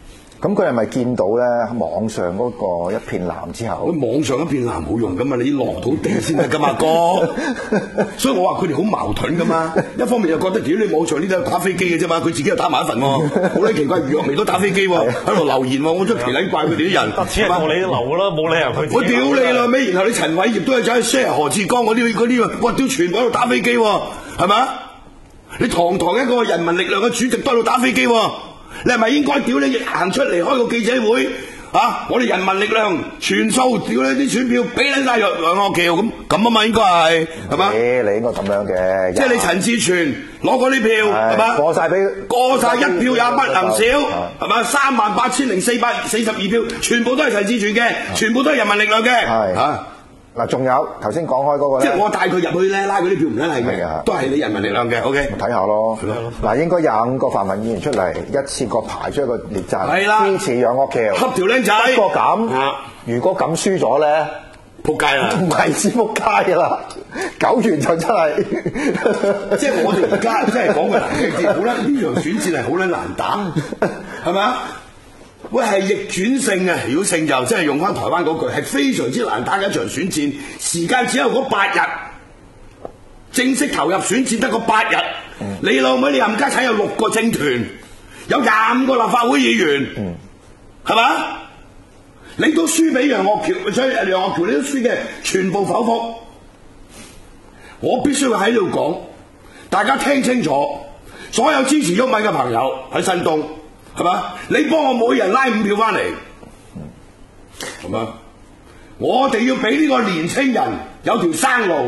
[SPEAKER 12] 咁佢係咪見到咧網上嗰個一片藍之後？
[SPEAKER 3] 網上一片藍冇用噶嘛，你落到地先得噶嘛，哥。所以我話佢哋好矛盾噶嘛。一方面又覺得屌你網上呢啲係打飛機嘅啫嘛，佢自己又打埋一份喎，好鬼奇怪，余若薇都打飛機喎，喺度留言喎，我真係奇撚怪佢哋啲人。
[SPEAKER 7] 得錢係過你流啦，冇理由佢。
[SPEAKER 3] 我屌你啦尾，然後你陳偉業都係走去 share 何志剛嗰啲，哇屌全部喺度打飛機喎，係咪？你堂堂一個人民力量嘅主席都喺度打飛機喎。你係咪應該屌你行出嚟開個記者會啊？我哋人民力量全數屌你啲選票俾撚曬楊岳橋咁啊嘛，應該係嘛？
[SPEAKER 12] 你應該咁樣嘅。
[SPEAKER 3] 即係你陳志全攞嗰啲票係嘛？過曬一票也不能少係嘛？38,442票全部都係陳志全嘅，全部都係人民力量嘅嚇。
[SPEAKER 12] 嗱，仲有頭先講開嗰個咧，
[SPEAKER 3] 即係我帶佢入去咧，拉嗰啲票唔撚係嘅，都係你人民力量嘅。OK，
[SPEAKER 12] 睇下咯。嗱，應該25個泛民議員出嚟，一次過排出一個列陣，支持楊岳橋，
[SPEAKER 3] 恰條僆仔。
[SPEAKER 12] 不過咁，如果咁輸咗咧，
[SPEAKER 3] 撲街啦！
[SPEAKER 12] 唔係先撲街啦，9元就真係。
[SPEAKER 3] 即係我哋而家即係講嘅難聽啲，好啦，呢場選戰係好撚難打，係咪啊？喂，係逆轉勝啊！如果勝就真係用翻台灣嗰句，係非常之難打嘅一場選戰，時間只有嗰8日，正式投入選戰得個8日。你老妹，你冚家產有6個政團，有25個立法會議員，係嘛？你都輸俾楊岳橋，所以楊岳橋你都輸嘅，全部否決。我必須要喺度講，大家聽清楚，所有支持毓民嘅朋友喺新東。係嘛？你幫我每人拉5票翻嚟，係嘛？我哋要俾呢個年青人有條生路。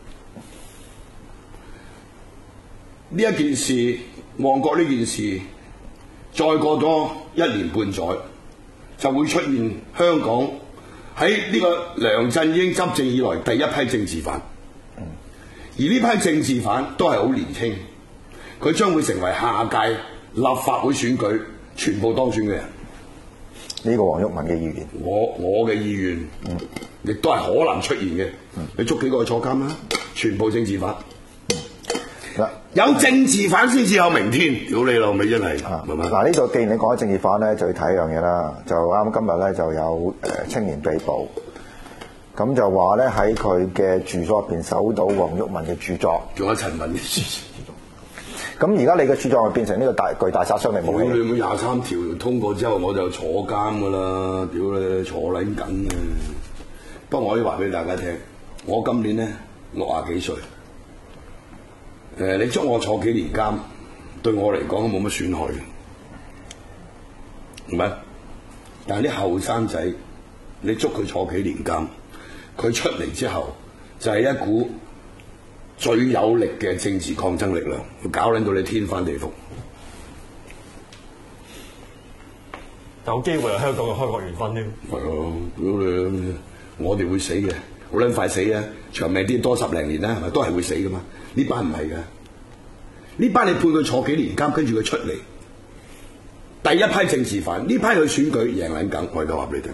[SPEAKER 3] 呢一件事，旺角呢件事，再過多1年半載，就會出現香港喺呢個梁振英執政以來第一批政治犯。而呢批政治犯都係好年輕，佢將會成為下屆立法會選舉全部當選嘅人，
[SPEAKER 12] 呢個黃毓民嘅意願，
[SPEAKER 3] 我嘅意願，亦都係可能出現嘅。你捉幾個去坐監啦？全部政治犯，有政治犯先至有明天。屌你老味真係，
[SPEAKER 12] 嗱呢度既然你講緊政治犯咧，就要睇一樣嘢啦。就啱今日咧就有青年被捕，咁就話咧喺佢嘅住所入邊搜到黃毓民嘅著作，
[SPEAKER 3] 仲有陳文嘅著作。
[SPEAKER 12] 咁而家你嘅著作係變成呢個巨大殺傷力武器。
[SPEAKER 3] 你23條通過之後，我就坐監噶啦，屌你坐撚緊啊！不過我可以話俾大家聽，我今年咧60幾歲，你捉我坐幾年監，對我嚟講都冇乜損害嘅，係咪？但係啲後生仔，你捉佢坐幾年監，佢出嚟之後就係一股最有力嘅政治抗爭力量，要搞撚到你天翻地覆。
[SPEAKER 7] 有機會係香港嘅開國元勳添。
[SPEAKER 3] 係啊，屌你！我哋會死嘅，好撚快死啊！長命啲多10零年啦，係咪都係會死噶嘛？呢班唔係㗎，呢班你判佢坐幾年監，跟住佢出嚟，第一批政治犯，呢批去選舉贏撚緊，我而家話俾你聽。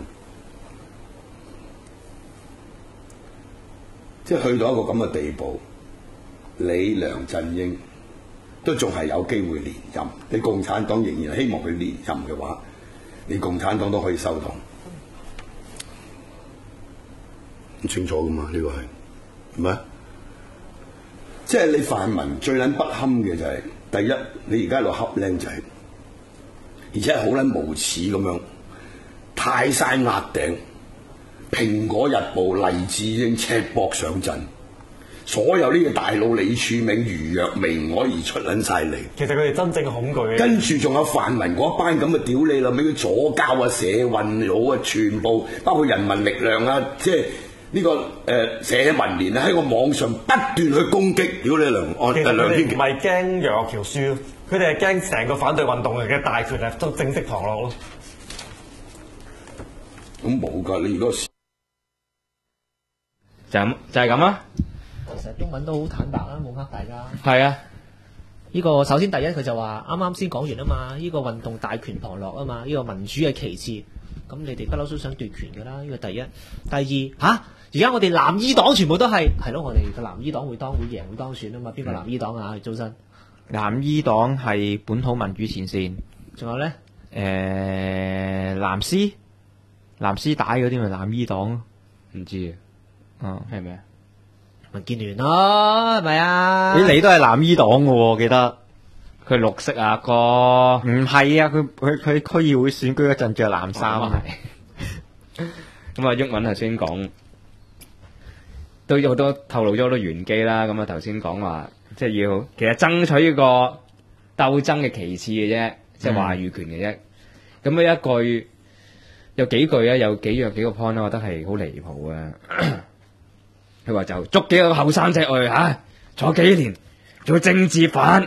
[SPEAKER 3] 即係去到一個咁嘅地步，你梁振英都仲係有機會連任，你共產黨仍然希望佢連任嘅話，你共產黨都可以收黨。唔清楚噶嘛？呢個係咪？即係你泛民最撚不堪嘅就係、是，第一你而家喺度恰僆仔，而且係好撚無恥咁樣，泰山壓頂。蘋果日報、黎智英赤膊上陣，所有呢個大佬李柱銘、余若薇我而出撚晒嚟。
[SPEAKER 7] 其實佢哋真正恐懼嘅，
[SPEAKER 3] 跟住仲有泛民嗰班咁嘅屌你啦，俾佢左膠啊、社運佬啊，全部包括人民力量啊，即係呢個社民連啊，喺個網上不斷去攻擊屌你梁天琦。
[SPEAKER 7] 唔係驚楊岳橋輸，佢哋係驚成個反對運動嘅大權係都正式旁落咯。
[SPEAKER 3] 咁冇㗎，你如果
[SPEAKER 9] 就係咁啦。
[SPEAKER 11] 其實中文都好坦白啦，冇呃大家。
[SPEAKER 9] 係啊，
[SPEAKER 11] 呢個首先第一佢就話啱啱先講完啊嘛，呢個運動大權旁落啊嘛，呢個民主係其次，咁你哋不嬲都想奪權㗎啦，呢個第一。第二而家我哋藍衣黨全部都係咯，我哋個藍衣黨會贏會當選啊嘛，邊個藍衣黨啊？周身
[SPEAKER 10] 藍衣黨係本土民主前線，
[SPEAKER 11] 仲有咧
[SPEAKER 10] 藍絲帶嗰啲咪藍衣黨咯，
[SPEAKER 9] 唔知啊，係咩？
[SPEAKER 11] 民建聯咯，係咪啊？
[SPEAKER 10] 你都係藍衣黨嘅喎，記得
[SPEAKER 9] 佢綠色啊哥，
[SPEAKER 10] 唔係啊，佢區議會選舉嗰陣着藍衫啊。
[SPEAKER 9] 咁啊，毓民頭先講都有好多透露咗好多玄機啦。咁啊，頭先講話即係要其實爭取呢個鬥爭嘅其次嘅啫，即係話語權嘅啫。咁呢一句有幾句咧，有幾個 point 咧，我覺得係好離譜啊！佢話就捉幾個後生仔去坐幾年做政治犯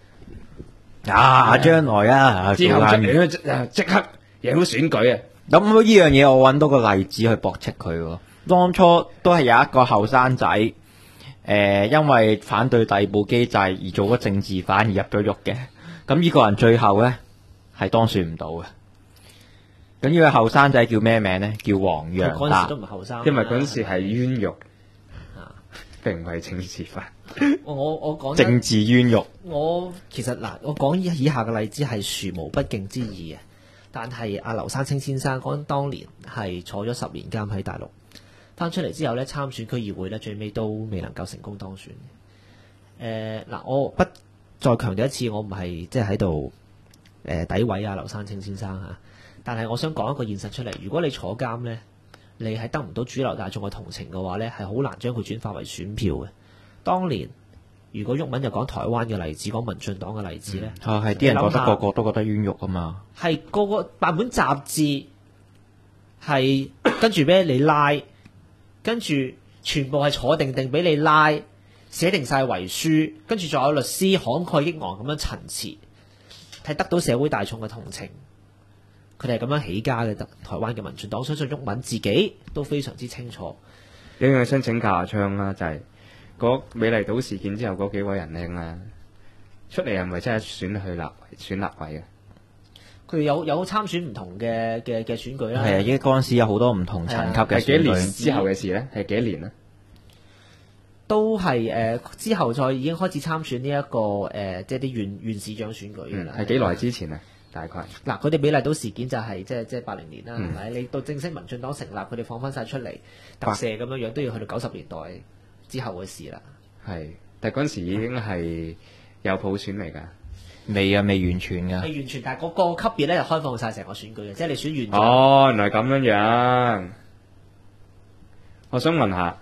[SPEAKER 10] 將來
[SPEAKER 9] 之後即刻贏到選舉啊！
[SPEAKER 10] 咁呢樣嘢我揾到個例子去駁斥佢喎。當初都係有一個後生仔，因為反對逮捕機制而做咗政治犯而入咗獄嘅。咁呢個人最後咧係當選唔到嘅。咁呢個後生仔叫咩名咧？叫黃洋達。
[SPEAKER 11] 嗰陣時都唔係後生，
[SPEAKER 9] 因為嗰陣時係冤獄，並唔係政治犯。
[SPEAKER 11] 我講
[SPEAKER 10] 政治冤獄。
[SPEAKER 11] 我其實嗱，我講以下嘅例子係殊無不敬之意嘅。但係阿劉山青先生當年係坐咗10年監喺大陸，翻出嚟之後咧參選區議會咧，最尾都未能夠成功當選。我不再強調一次，我唔係即係喺度詆毀阿劉山青先生嚇。但係我想講一個現實出嚟，如果你坐監咧，你係得唔到主流大眾嘅同情嘅話咧，係好難將佢轉化為選票嘅。當年如果毓民就講台灣嘅例子，講民進黨嘅例子咧，
[SPEAKER 10] 係啲人覺得個個都覺得冤獄啊嘛，
[SPEAKER 11] 係個個辦本雜誌係跟住俾你拉，跟住全部係坐定定俾你拉，寫定晒遺書，跟住仲有律師慷慨激昂咁樣陳詞，係得到社會大眾嘅同情。佢哋係咁樣起家嘅，台灣嘅民進黨，相信毓民自己都非常之清楚。
[SPEAKER 9] 有樣想請教下昌啦，就係嗰美麗島事件之後嗰幾位仁兄啊，出嚟係咪真係選立委啊？
[SPEAKER 11] 佢哋有參選唔同嘅選舉啦。
[SPEAKER 10] 係啊，因為嗰陣時有好多唔同層級嘅選舉。
[SPEAKER 9] 係幾年之後嘅事咧？係幾年咧？
[SPEAKER 11] 都係之後再已經開始參選呢一個即係啲縣市長選舉㗎啦。
[SPEAKER 9] 係幾耐之前啊？大概
[SPEAKER 11] 嗱，佢哋美麗島事件就係即係80年啦，係咪？你到正式民進黨成立，佢哋放翻晒出嚟特赦咁樣樣，都要去到90年代之後嘅事啦。
[SPEAKER 9] 係，但係嗰陣時已經係有普選嚟㗎。
[SPEAKER 10] 未啊，未完全㗎。
[SPEAKER 11] 未完全，但係嗰個級別咧就開放晒成個選舉嘅，即係你選縣長。
[SPEAKER 9] 哦，原來咁樣樣。我想問下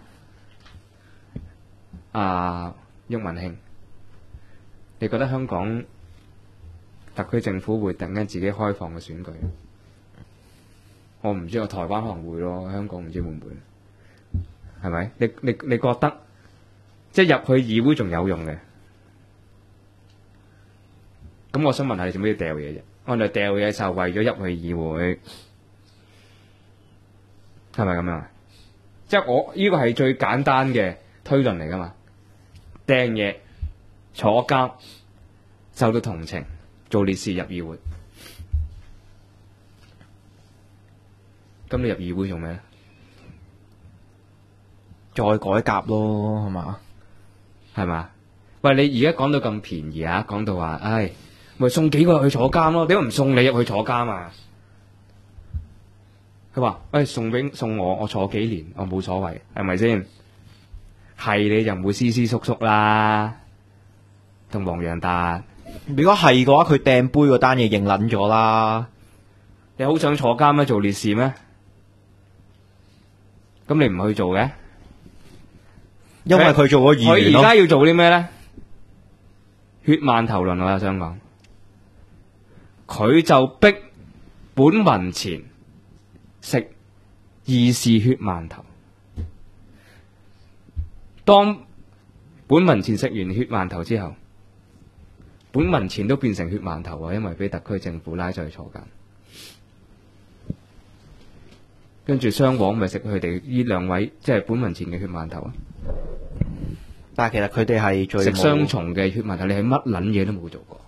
[SPEAKER 9] 毓民兄，你覺得香港特區政府會突然間自己開放嘅選舉？我唔知，我台灣可能會咯，香港唔知會唔會？係咪？你覺得即係入去議會仲有用嘅？咁我想問下你做咩要掉嘢啫？我哋掉嘢就為咗入去議會，係咪咁樣？即係我呢個係最簡單嘅推論嚟噶嘛？掟嘢、坐監、受到同情、做烈士入議會，咁你入議會做咩咧？
[SPEAKER 10] 再改革咯，係嘛？
[SPEAKER 9] 係嘛？喂，你而家講到咁便宜啊？講到話，咪送幾個去坐監咯？點解唔送你入去坐監啊？佢話，送我坐幾年，我冇所謂，係咪先？係你就唔會斯斯縮縮啦，同黃洋達。
[SPEAKER 10] 如果係嘅話，佢掟杯嗰單嘢認撚咗啦。
[SPEAKER 9] 你好想坐監咩？做烈士咩？咁你唔去做嘅？
[SPEAKER 10] 因為佢做咗議員咯。
[SPEAKER 9] 佢而家要做啲咩咧？血饅頭論，我又想講，佢就逼本民前食義士血饅頭。當本民前食完血饅頭之後，本民前都變成血饅頭啊！因為俾特區政府拉咗去坐監，跟住雙黃咪食佢哋呢兩位，即係本民前嘅血饅頭啊！
[SPEAKER 10] 但係其實佢哋係最
[SPEAKER 9] 食雙重嘅血饅頭，你係乜撚嘢都冇做過，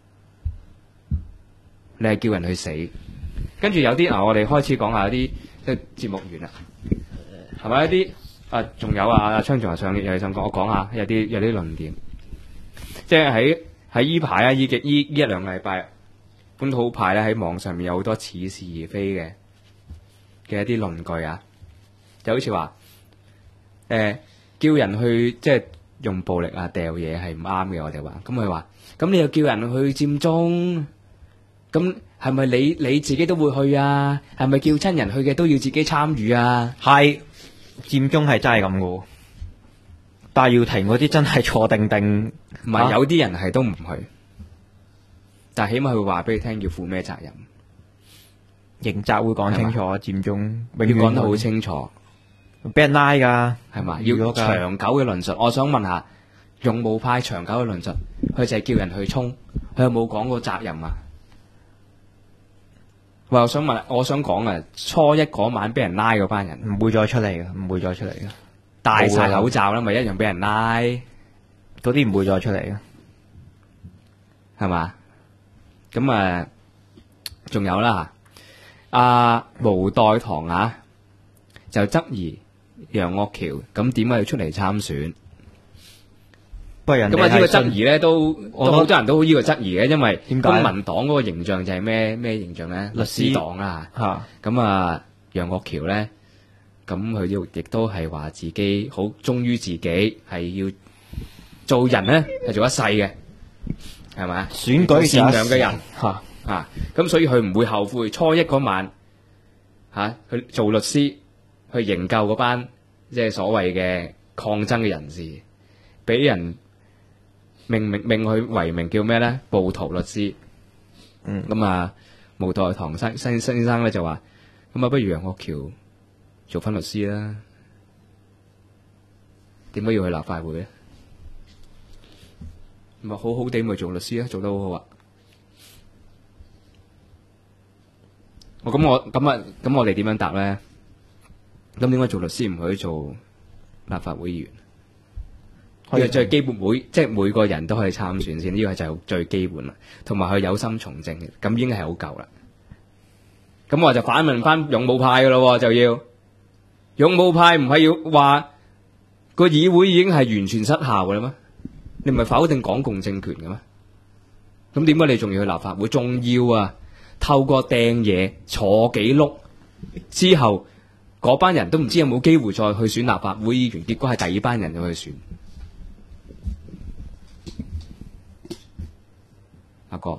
[SPEAKER 9] 你係叫人去死。跟住有啲我哋開始講下啲即係節目員啊，係咪一啲？仲有昌仲上又係想講，我講下有啲論點，即係喺依排呢一兩個禮拜， 本土派咧喺網上面有好多似是而非嘅一啲論據啊，就好似話叫人去即係用暴力啊掉嘢係唔啱嘅，我哋話咁佢話咁你又叫人去佔中，咁係咪你自己都會去啊？係咪叫親人去嘅都要自己參與啊？
[SPEAKER 10] 係佔中係真係咁嘅，戴耀廷嗰啲真係坐定定，
[SPEAKER 9] 唔係有啲人係都唔去，但係起碼佢話俾你聽要負咩責任，
[SPEAKER 10] 刑責會講清楚，佔中
[SPEAKER 9] 要講得好清楚，
[SPEAKER 10] 俾人拉㗎
[SPEAKER 9] 係嘛？要長久嘅論述。我想問下勇武派長久嘅論述，佢就係叫人去衝，佢有冇講過責任啊？喂，我想講啊，初一嗰晚俾人拉嗰班人
[SPEAKER 10] 唔會再出嚟嘅，唔會再出嚟嘅，
[SPEAKER 9] 戴晒口罩啦，咪一樣俾人拉，
[SPEAKER 10] 嗰啲唔會再出嚟嘅，
[SPEAKER 9] 係嘛？咁啊，仲有啦，阿毛代堂啊，就質疑楊岳橋咁點解要出嚟參選？咁啊，呢個質疑咧都好多人都呢個質疑嘅，因為公民黨嗰個形象就係咩形象咧？律師黨啊，咁啊，楊岳橋咧，咁佢亦都係話自己好忠於自己，係要做人咧係做一世嘅，係咪？
[SPEAKER 10] 選舉
[SPEAKER 9] 善良嘅人咁所以佢唔會後悔初一嗰晚去做律師，去營救嗰班即係所謂嘅抗爭嘅人士，俾人命佢為名叫咩咧？暴徒律師。咁啊，毛代堂先生咧就話：咁啊，不如楊岳橋做翻律師啦。點解要去立法會咧？咪好好地咪做律師啊，做得好好啊！咁我哋點樣答咧？咁點解做律師唔可以做立法會議員？呢個最基本，即係每個人都可以參選先，呢個就最基本啦。同埋佢有心從政，咁已經係好夠啦。咁我就反問翻勇武派噶咯，就要勇武派唔係要話個議會已經係完全失效噶啦咩？你唔係否定港共政權嘅咩？咁點解你仲要去立法會？仲要透過掟嘢坐幾碌之後，嗰班人都唔知有冇機會再去選立法會議員，結果係第二班人就去選。阿哥，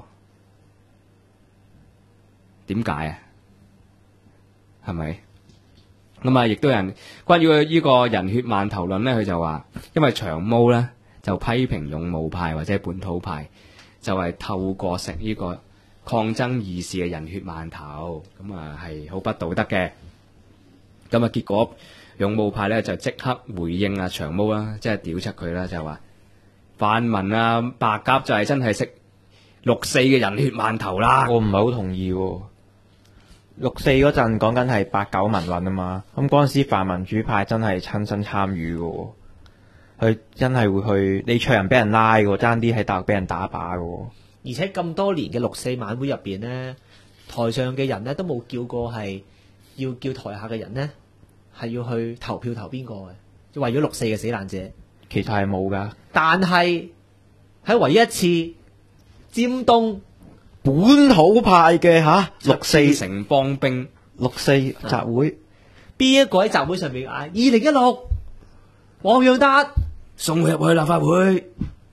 [SPEAKER 9] 點解啊？係咪？咁啊，亦都有人關於呢個人血饅頭論咧，佢就話，因為長毛咧就批評勇武派或者本土派，就係透過食呢個抗爭義士嘅人血饅頭，咁啊係好不道德嘅。咁啊，結果勇武派咧就即刻回應啊長毛啦，即係屌柒佢啦，就話泛民啊白鴿就係真係食6·4嘅人血饅頭啦。
[SPEAKER 10] 我唔係好同意喎。6·4嗰陣講緊係8·9民運啊嘛，咁嗰陣時泛民主派真係親身參與嘅，佢真係會去李卓人俾人拉嘅，爭啲喺大陸俾人打靶嘅。
[SPEAKER 11] 而且咁多年嘅6·4晚會入邊呢，台上嘅人呢都冇叫過係要叫台下嘅人呢係要去投票投邊個嘅，就為咗6·4嘅死難者。
[SPEAKER 10] 其實係冇噶，
[SPEAKER 11] 但係喺唯一一次尖東
[SPEAKER 10] 本土派嘅6·4
[SPEAKER 9] 城邦兵
[SPEAKER 10] 6·4集會，
[SPEAKER 11] 邊一個喺集會上面嗌2016黃洋達
[SPEAKER 9] 送佢入去立法會？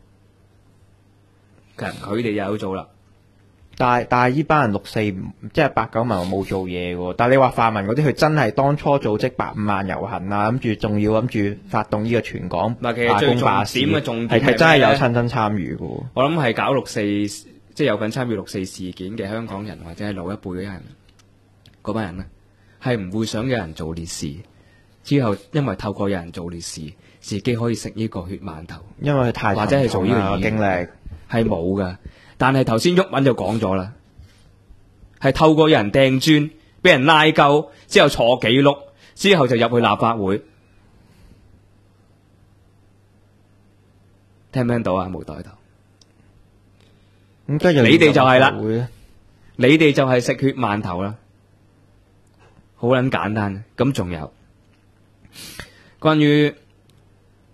[SPEAKER 9] 其實佢哋又有做啦。
[SPEAKER 10] 但係呢班人6·4即係8·9民冇做嘢喎。但係你話泛民嗰啲，佢真係當初組織150萬遊行啊，仲要諗住發動呢個全港罷工罷市嘅重點係真係有親身參與嘅。
[SPEAKER 9] 我諗係搞6·4，即係有份參與6·4事件嘅香港人或者係老一輩嘅人，嗰班人呢係唔會想有人做烈士，之後因為透過有人做烈士，自己可以食呢個血饅頭，
[SPEAKER 10] 因為佢太
[SPEAKER 9] 或者係做呢個
[SPEAKER 10] 經歷
[SPEAKER 9] 係冇噶。但係頭先毓民就講咗啦，係透過有人掟磚，俾人拉鳩，之後坐幾碌，之後就入去立法會。聽唔聽到啊？毛代堂，
[SPEAKER 10] 你
[SPEAKER 9] 哋就係啦，你哋就係食血饅頭啦，好撚簡單。咁仲有關於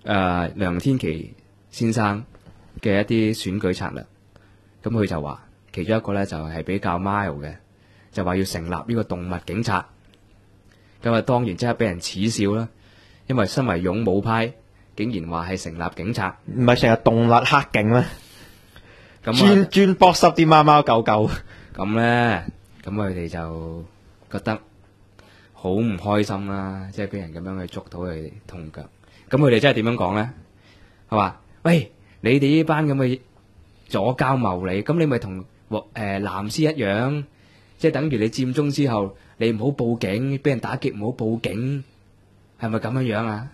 [SPEAKER 9] 梁天琦先生嘅一啲選舉策略。咁佢就話，其其中一個咧就係比較 mild 嘅，就話要成立呢個動物警察。咁啊，當然即刻俾人恥笑啦，因為身為勇武派，竟然話係成立警察，
[SPEAKER 10] 唔係成日動物黑警咩？
[SPEAKER 9] 咁
[SPEAKER 10] 專搏濕啲貓貓狗狗。
[SPEAKER 9] 咁咧，咁佢哋就覺得好唔開心啦，即係俾人咁樣去捉到佢哋痛腳。咁佢哋真係點樣講咧？係話，喂，你哋呢班咁嘅左膠牟利，咁你咪同藍絲一樣，即係等於你佔中之後，你唔好報警，俾人打擊唔好報警，係咪咁樣樣啊？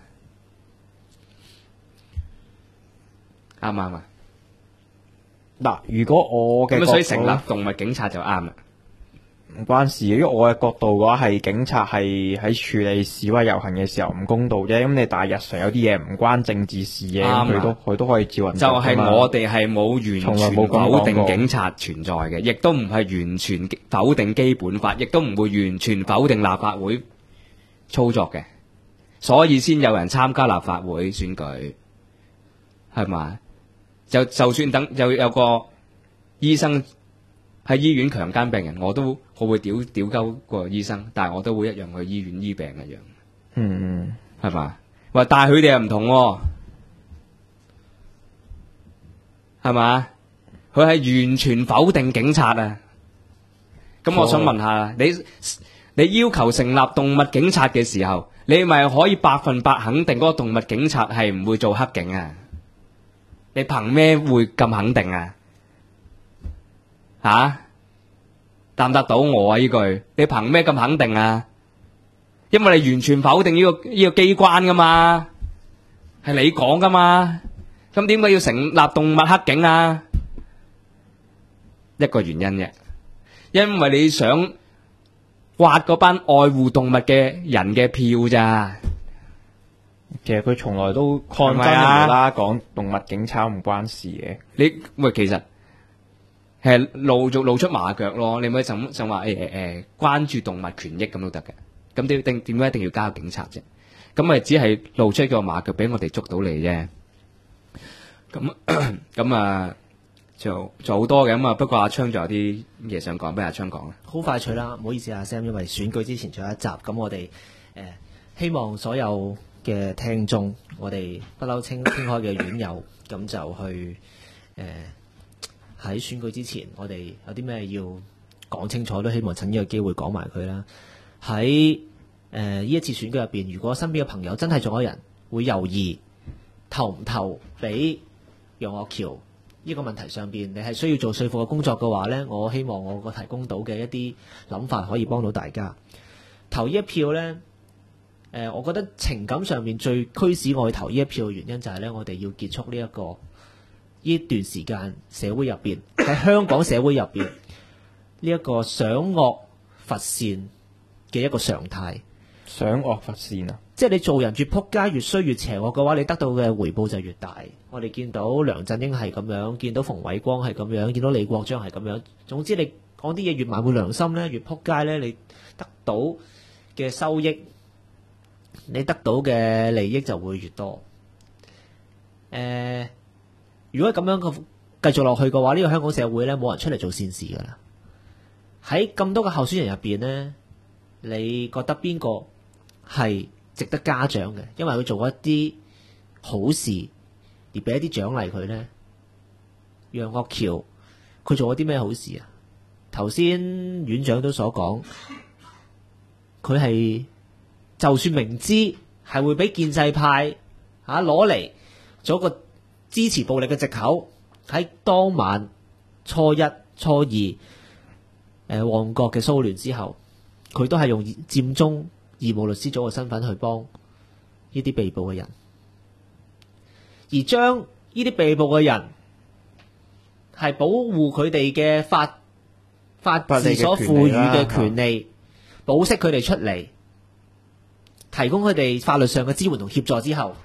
[SPEAKER 9] 啱唔啱啊？
[SPEAKER 10] 嗱，如果我嘅
[SPEAKER 9] 咁所以成立動物警察就啱啦。
[SPEAKER 10] 唔關事，因為我嘅角度嘅話係警察係喺處理示威遊行嘅時候唔公道啫。咁你但係日常有啲嘢唔關政治事嘅，佢都可以照人做。
[SPEAKER 9] 就係我哋係冇完全否定警察存在嘅，亦都唔係完全否定基本法，亦都唔會完全否定立法會操作嘅，所以先有人參加立法會選舉，係嘛？就算等有個醫生喺醫院強姦病人，我會屌鳩個醫生，但係我都會一樣去醫院醫病一樣。係嘛？話但係佢哋又唔同喎，係嘛？佢係完全否定警察啊！咁我想問下，你要求成立動物警察嘅時候，你咪可以100%肯定嗰個動物警察係唔會做黑警啊？你憑咩會咁肯定啊？答唔答到我啊？呢句你憑咩咁肯定啊？因為你完全否定呢個機關噶嘛，係你講噶嘛。咁點解要成立動物黑警啊？一個原因啫，因為你想挖嗰班愛護動物嘅人嘅票咋。
[SPEAKER 10] 其實佢從來都抗爭啦，講動物警察唔關事嘅。
[SPEAKER 9] 其實係露出馬腳咯。你咪就話關注動物權益咁都得嘅。咁點解一定要加個警察啫？咁咪只係露出一個馬腳俾我哋捉到你啫。咁啊，就好多嘅咁啊。不過阿昌仲有啲嘢想講，俾阿昌講啦。
[SPEAKER 11] 好快脆啦，唔好意思阿 Sam，因為選舉之前仲有一集，咁我哋希望所有嘅聽眾，我哋不嬲傾開嘅院友，咁就去喺選舉之前，我哋有啲咩要講清楚，都希望趁呢個機會講埋佢啦。喺呢一次選舉入邊，如果身邊嘅朋友真係仲有人會猶豫投唔投俾楊岳橋呢個問題上邊，你係需要做說服嘅工作嘅話呢，我希望我提供到嘅一啲諗法可以幫到大家。投呢一票呢，我覺得情感上面最驅使我去投呢一票嘅原因就係呢：我哋要結束呢段時間社會入邊喺香港社會入邊呢一個賞惡罰善嘅一個常態。
[SPEAKER 10] 賞惡罰善啊！
[SPEAKER 11] 即係你做人越撲街越衰越邪惡嘅話，你得到嘅回報就越大。我哋見到梁振英係咁樣，見到馮偉光係咁樣，見到李國章係咁樣。總之你講啲嘢越違背良心咧，越撲街咧，你得到嘅收益，你得到嘅利益就會越多。如果咁樣繼續落去嘅話，呢個香港社會咧冇人出嚟做善事噶啦。喺咁多個候選人入邊咧，你覺得邊個係值得嘉獎嘅？因為佢做一啲好事而俾一啲獎勵佢咧。楊岳橋佢做咗啲咩好事啊？頭先院長都所講，佢係就算明知係會俾建制派攞嚟做一個支持暴力嘅藉口，喺當晚初一、初二旺角嘅騷亂之後，佢都係用佔中義務律師組嘅身份去幫呢啲被捕嘅人，而將呢啲被捕嘅人係保護佢哋嘅法治所賦予嘅權利，保釋佢哋出嚟，提供佢哋法律上嘅支援同協助之後，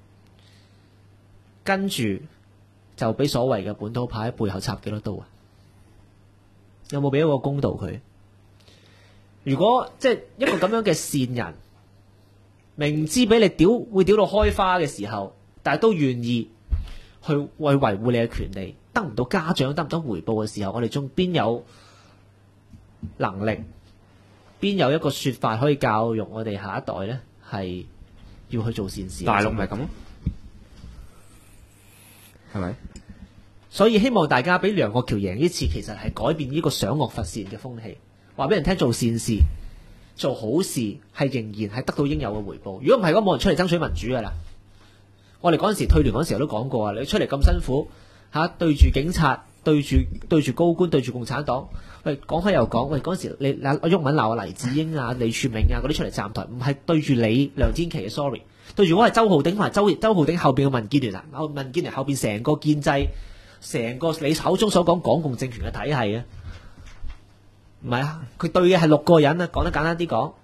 [SPEAKER 11] 跟住就俾所謂嘅本土派喺背後插幾多刀啊？有冇俾一個公道佢？如果即係一個咁樣嘅善人，明知俾你會屌到開花嘅時候，但係都願意去為維護你嘅權利， 得唔到家長得唔到回報嘅時候，我哋仲邊有能力，邊有一個說法可以教育我哋下一代呢？係要去做善事。
[SPEAKER 9] 大陸咪咁咯，係咪？
[SPEAKER 11] 所以希望大家俾梁國橋贏呢次，其實係改變呢個賞惡罰善嘅風氣，話俾人聽做善事、做好事係仍然係得到應有嘅回報。如果唔係，咁冇人出嚟爭取民主噶啦。我哋嗰陣時退聯嗰陣時候都講過啊，你出嚟咁辛苦嚇，對住警察、對住高官、對住共產黨，喂講開又講，喂嗰陣時你阿毓民鬧黎智英啊、李柱銘啊嗰啲出嚟站台，唔係對住你梁天琦嘅 sorry， 對住我係周浩鼎同埋周浩鼎後邊嘅民建聯啊，民建聯後邊成個建制。成個你口中所講港共政權嘅體系啊，唔係啊，佢對嘅係6個人啊，講得簡單啲講，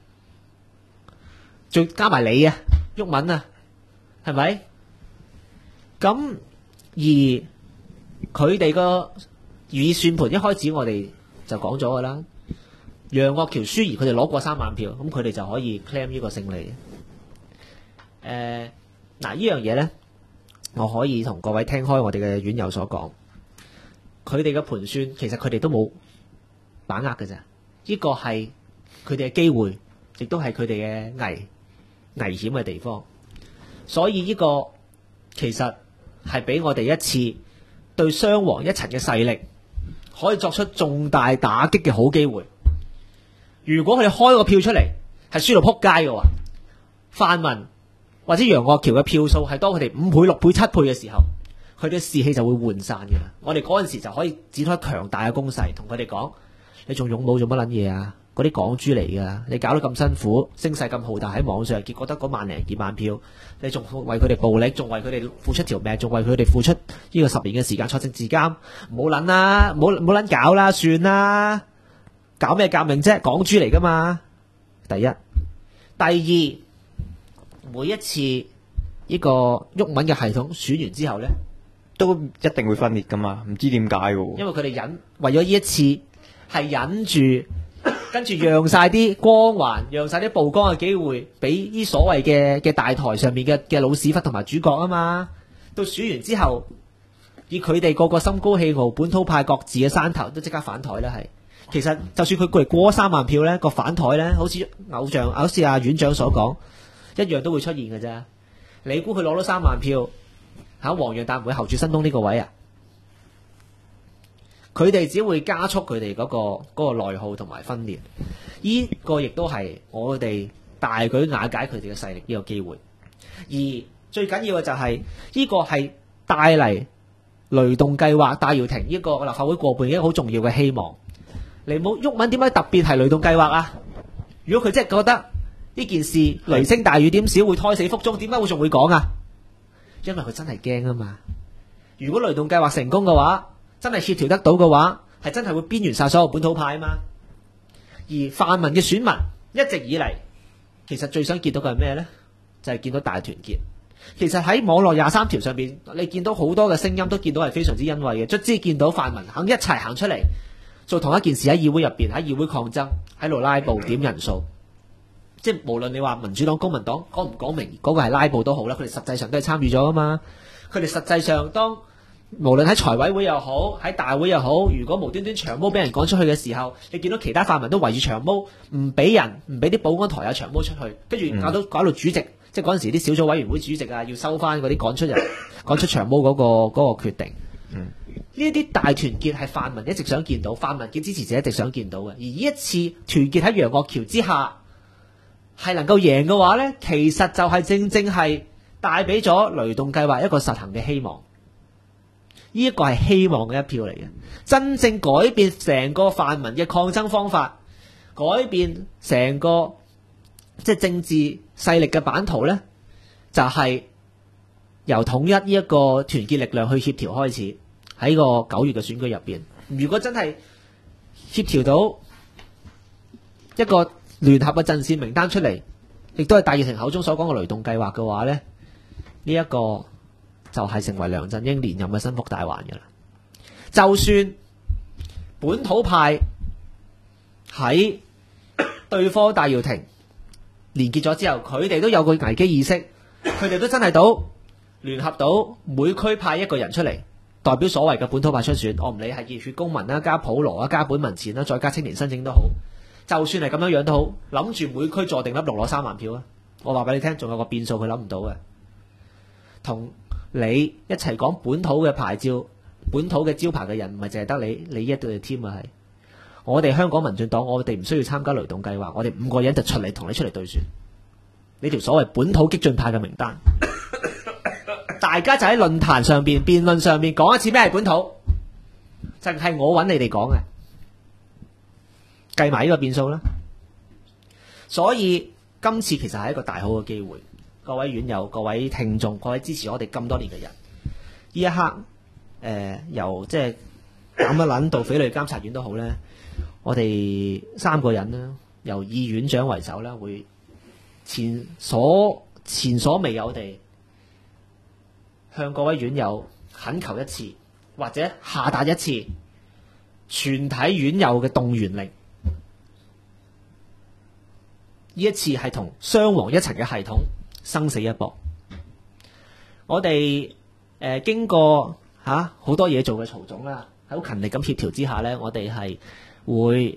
[SPEAKER 11] 再加埋你啊，毓民啊，係咪？咁而佢哋個如意算盤一開始我哋就講咗噶啦，楊岳橋、舒怡佢哋攞過3萬票，咁佢哋就可以 claim 呢個勝利。嗱呢樣嘢咧。我可以同各位聽開我哋嘅院友所講，佢哋嘅盤算其實佢哋都冇把握嘅咋，呢個係佢哋嘅機會，亦都係佢哋嘅危險嘅地方。所以呢個其實係俾我哋一次對雙黃一層嘅勢力可以作出重大打擊嘅好機會。如果佢哋開個票出嚟係輸到撲街嘅話，泛民或者楊岳橋嘅票數係多佢哋5倍、6倍、7倍嘅時候，佢哋嘅士氣就會渙散嘅啦。我哋嗰陣時就可以展開強大嘅攻勢，同佢哋講：你仲勇武做乜撚嘢啊？嗰啲港豬嚟㗎，你搞得咁辛苦，聲勢咁浩大喺網上，結果得嗰1零2萬票，你仲為佢哋暴力，仲為佢哋付出條命，仲為佢哋付出呢個10年嘅時間坐政治監，唔好撚啦，唔好撚搞啦，算啦，搞咩革命啫？港豬嚟㗎嘛，第一，第二。每一次呢個毓民嘅系統選完之後呢，
[SPEAKER 10] 都一定會分裂噶嘛，唔知點解嘅。
[SPEAKER 11] 因為佢哋為咗呢一次係忍住，跟住讓晒啲光環，讓晒啲曝光嘅機會俾啲所謂嘅大台上面嘅老屎忽同埋主角啊嘛。到選完之後，以佢哋個個心高氣傲，本土派各自嘅山頭都即刻反台啦。係其實就算佢過3萬票呢，個反台呢，好似好似阿院長所講。一樣都會出現嘅啫。你估佢攞到3萬票，黃洋達唔會候住新東呢個位啊？佢哋只會加速佢哋嗰個內耗同埋分裂。呢個亦都係我哋大舉瓦解佢哋嘅勢力呢個機會。而最緊要嘅就係呢個係帶嚟雷動計劃戴耀廷呢個立法會過半一個好重要嘅希望。你冇毓民點解特別係雷動計劃啊？如果佢真係覺得呢件事雷聲大雨點小會胎死腹中，點解會仲會講啊？因為佢真係驚啊嘛！如果雷動計劃成功嘅話，真係協調得到嘅話，係真係會邊緣晒所有本土派啊嘛！而泛民嘅選民一直以嚟，其實最想見到嘅係咩呢？就係見到大團結。其實喺網絡23條上邊，你見到好多嘅聲音都見到係非常之欣慰嘅，卒之見到泛民肯一齊行出嚟做同一件事，喺議會入邊，喺議會抗爭，喺度拉布點人數。即係無論你話民主黨、公民黨講唔講明嗰個係拉布都好啦，佢哋實際上都係參與咗啊嘛。佢哋實際上當無論喺財委會又好，喺大會又好，如果無端端長毛俾人趕出去嘅時候，你見到其他泛民都圍住長毛，唔俾啲保安抬下長毛出去，跟住搞到主席，即係嗰陣時啲小組委員會主席啊，要收翻嗰啲趕出長毛嗰個決定。呢啲大團結係泛民一直想見到，泛民嘅支持者一直想見到嘅。而呢一次團結喺楊岳橋之下，係能夠贏嘅話呢，其實就係正正係帶俾咗雷動計劃一個實行嘅希望。呢一個係希望嘅一票嚟嘅，真正改變成個泛民嘅抗爭方法，改變成個即係政治勢力嘅版圖呢，就係由統一呢一個團結力量去協調開始。喺個9月嘅選舉入邊，如果真係協調到一個聯合嘅陣線名單出嚟，亦都係戴耀廷口中所講嘅雷動計劃嘅話呢，呢一個就係成為梁振英連任嘅心腹大患嘅啦。就算本土派喺對方戴耀廷連結咗之後，佢哋都有個危機意識，佢哋都真係到聯合到每區派一個人出嚟， 代表所謂嘅本土派出選，我唔理係熱血公民啦、加普羅啊、加本民前啦、再加青年申請都好，就算係咁樣樣都好，諗住每區坐定粒6攞3萬票啊！我話俾你聽，仲有個變數佢諗唔到嘅，同你一齊講本土嘅牌照、本土嘅招牌嘅人，唔係淨係得你一隊 team 啊，係我哋香港民進黨，我哋唔需要參加雷動計劃，我哋5個人就出嚟同你出嚟對選，呢條所謂本土激進派嘅名單。大家就喺論壇上邊、辯論上面講一次咩係本土，就係我揾你哋講嘅，計埋呢個變數啦。所以今次其實係一個大好嘅機會，各位院友、各位聽眾、各位支持我哋咁多年嘅人，呢一刻由即係咁樣撚到匪類監察院都好咧，我哋3個人啦，由議院長為首啦，會前所未有地向各位院友懇求一次，或者下達一次全體院友嘅動員令。呢一次係同雙黃一層嘅系統生死一搏。我哋經過好多嘢做嘅曹總啦，喺好勤力咁協調之下呢，我哋係會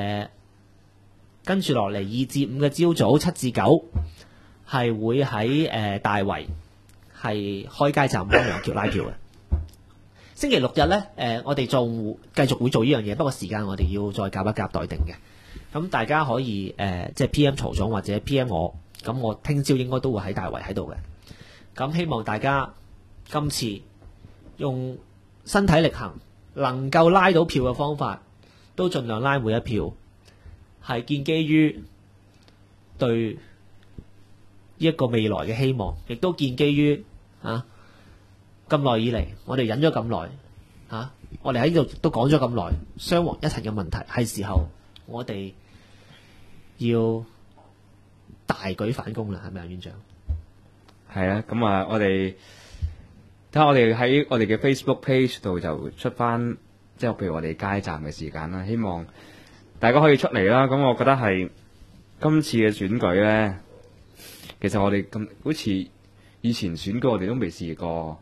[SPEAKER 11] 跟住落嚟2至5嘅朝早7至9係會喺大圍係開街站幫楊橋拉票嘅。星期6日呢，我哋繼續會做呢樣嘢，不過時間我哋要再夾一夾待定嘅。咁大家可以即係 PM 曹總或者 PM 我，咁我聽朝應該都會喺大圍喺度嘅。咁希望大家今次用身體力行，能夠拉到票嘅方法，都盡量拉每一票，係建基於對一個未來嘅希望，亦都建基於咁耐以嚟，我哋忍咗咁耐我哋喺呢度都講咗咁耐，雙黃一層嘅問題係時候我哋要大舉反攻啦，係咪啊，院長？
[SPEAKER 9] 係啊，咁啊，我哋睇下我哋喺我哋嘅 Facebook page 度就出翻，即係譬如我哋街站嘅時間啦，希望大家可以出嚟啦。咁我覺得係今次嘅選舉咧，其實我哋好似以前選舉我哋都未試過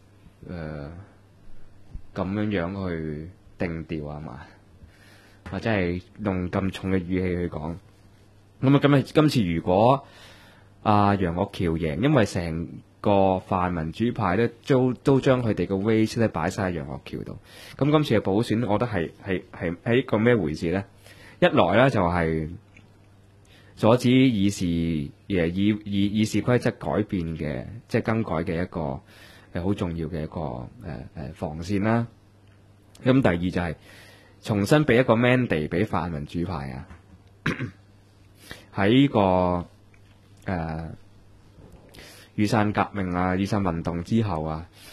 [SPEAKER 9] 咁樣去定調啊嘛，或者係用咁重嘅語氣去講。咁啊，今次如果楊岳橋贏，因為成個泛民主派咧都將佢哋嘅 weight 咧擺晒喺楊岳橋度。咁今次嘅補選，我覺得係一個咩回事咧？一來咧就係阻止議事規則改變嘅，即係更改嘅一個好重要嘅一個防線啦。咁第二就係重新俾一個 mandate 俾泛民主派啊，喺呢個雨傘革命啊、雨傘運動之後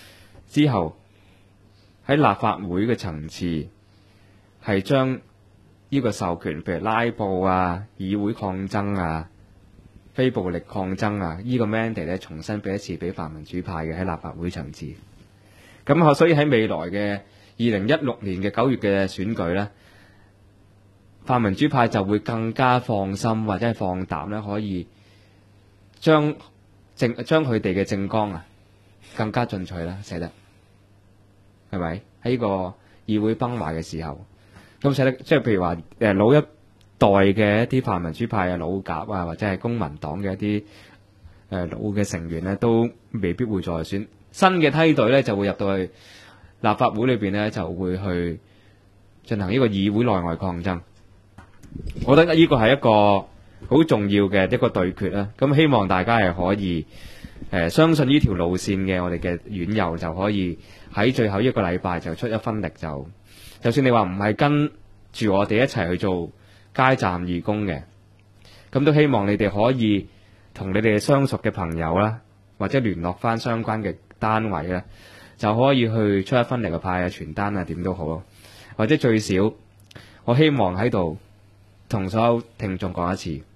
[SPEAKER 9] 喺立法會嘅層次係將呢個授權，譬如拉布啊、議會抗爭啊、非暴力抗爭啊，呢個 mandate 咧重新俾一次俾泛民主派嘅喺立法會層次。咁所以喺未來嘅2016年嘅9月嘅選舉咧，泛民主派就會更加放心或者係放膽咧，可以將佢哋嘅政綱更加進取啦，寫得係咪？喺呢個議會崩壞嘅時候，咁寫得即係譬如話老一代嘅一啲泛民主派嘅老鴿啊，或者係公民黨嘅一啲老嘅成員咧，都未必會再選。新嘅梯隊咧就會入到去立法會裏邊咧，就會去進行呢個議會內外抗爭。我覺得呢個係一個好重要嘅一個對決啦。咁希望大家係可以相信呢條路線嘅，我哋嘅院友就可以喺最後一個禮拜就出一分力，就算你話唔係跟住我哋一齊去做街站義工嘅，咁都希望你哋可以同你哋相熟嘅朋友啦，或者聯絡翻相關嘅單位啦，就可以去出一分力嘅派傳單啊，點都好咯。或者最少，我希望喺度同所有聽眾講一次，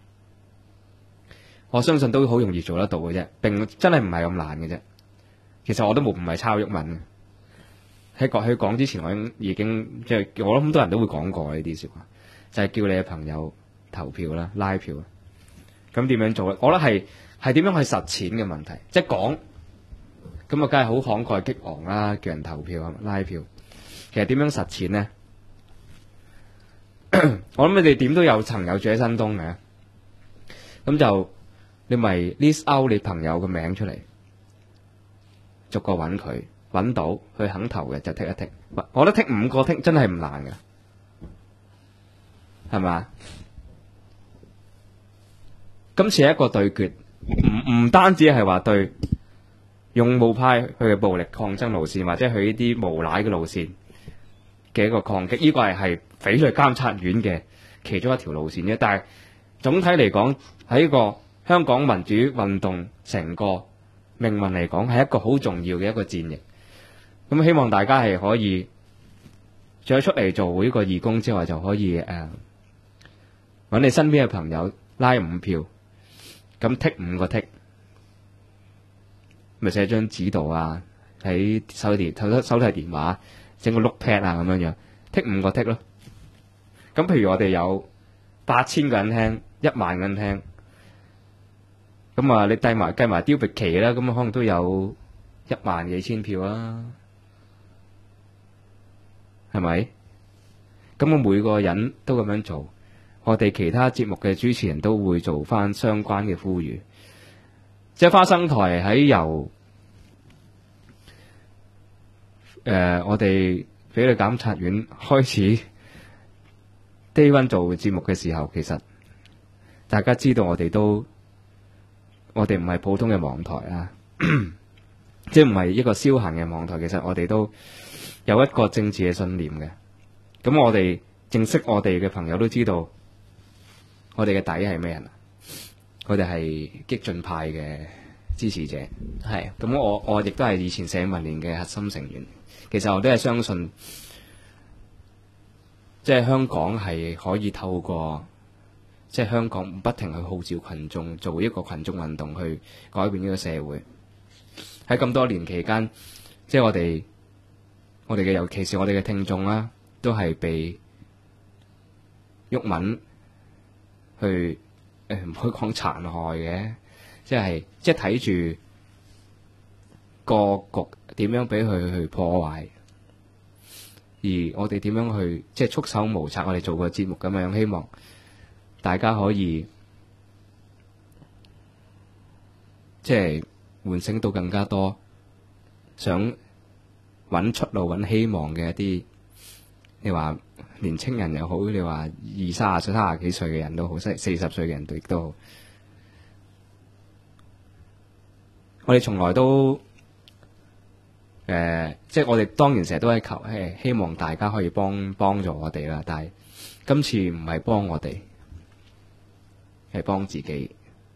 [SPEAKER 9] 我相信都好容易做得到嘅啫，並真係唔係咁難嘅啫。其實我都唔係抄毓民嘅，喺講之前我已經即係我諗好多人都會講過呢啲說話，就係叫你嘅朋友投票啦、拉票啦。咁點樣做咧？我覺得係點樣去實踐嘅問題，即係講咁啊，梗係好慷慨激昂啦，叫人投票啊，拉票。其實點樣實踐呢？我諗你哋點都有層有住喺新東嘅，咁就你咪 list out 你朋友嘅名出嚟，逐個揾佢，揾到佢肯投嘅就剔一剔。我覺得剔5個剔真係唔難㗎，係嘛？今次係一個對決，唔單止係話對勇武派佢嘅暴力抗爭路線，或者佢呢啲無賴嘅路線嘅一個抗擊，呢個係匪類監察院嘅其中一條路線啫。但係總體嚟講，喺個香港民主運動成個命運嚟講，係一個好重要嘅一個戰役。咁希望大家係可以除咗出嚟做呢個義工之外，就可以揾你身邊嘅朋友拉5票，咁剔5個剔，咪寫張紙度啊，喺手提電話整個碌 pad 啊，咁樣樣剔5個剔咯。咁譬如我哋有8000個人聽，1萬個人聽，咁啊你計埋雕碧奇啦，咁可能都有1萬幾千票啦，係咪？咁我每個人都咁樣做，我哋其他節目嘅主持人都會做翻相關嘅呼籲。即係花生台喺由我哋匪類監察院開始Day One 做節目嘅時候，其實大家知道我哋唔係普通嘅網台啊，即係唔係一個消閒嘅網台。其實我哋都有一個政治嘅信念嘅。咁我哋認識我哋嘅朋友都知道，我哋嘅底係咩人啊？我哋係激進派嘅支持者。係咁，我亦都係以前社民連嘅核心成員。其實我都係相信，即係香港係可以透過即係香港不停去號召群眾做一個群眾運動去改變呢個社會。喺咁多年期間，即係我哋嘅尤其是我哋嘅聽眾啦，都係被毓民去唔可以講殘害嘅，即係睇住個局點樣俾佢去破壞，而我哋點樣去即係束手無策。我哋做個節目咁樣，希望大家可以即係喚醒到更加多想揾出路、揾希望嘅一啲，你話年青人又好，你話30歲、30幾歲嘅人都好，40歲嘅人亦都好。我哋從來都即係我哋當然成日都係求希望大家可以幫助我哋啦。但係今次唔係幫我哋，係幫自己，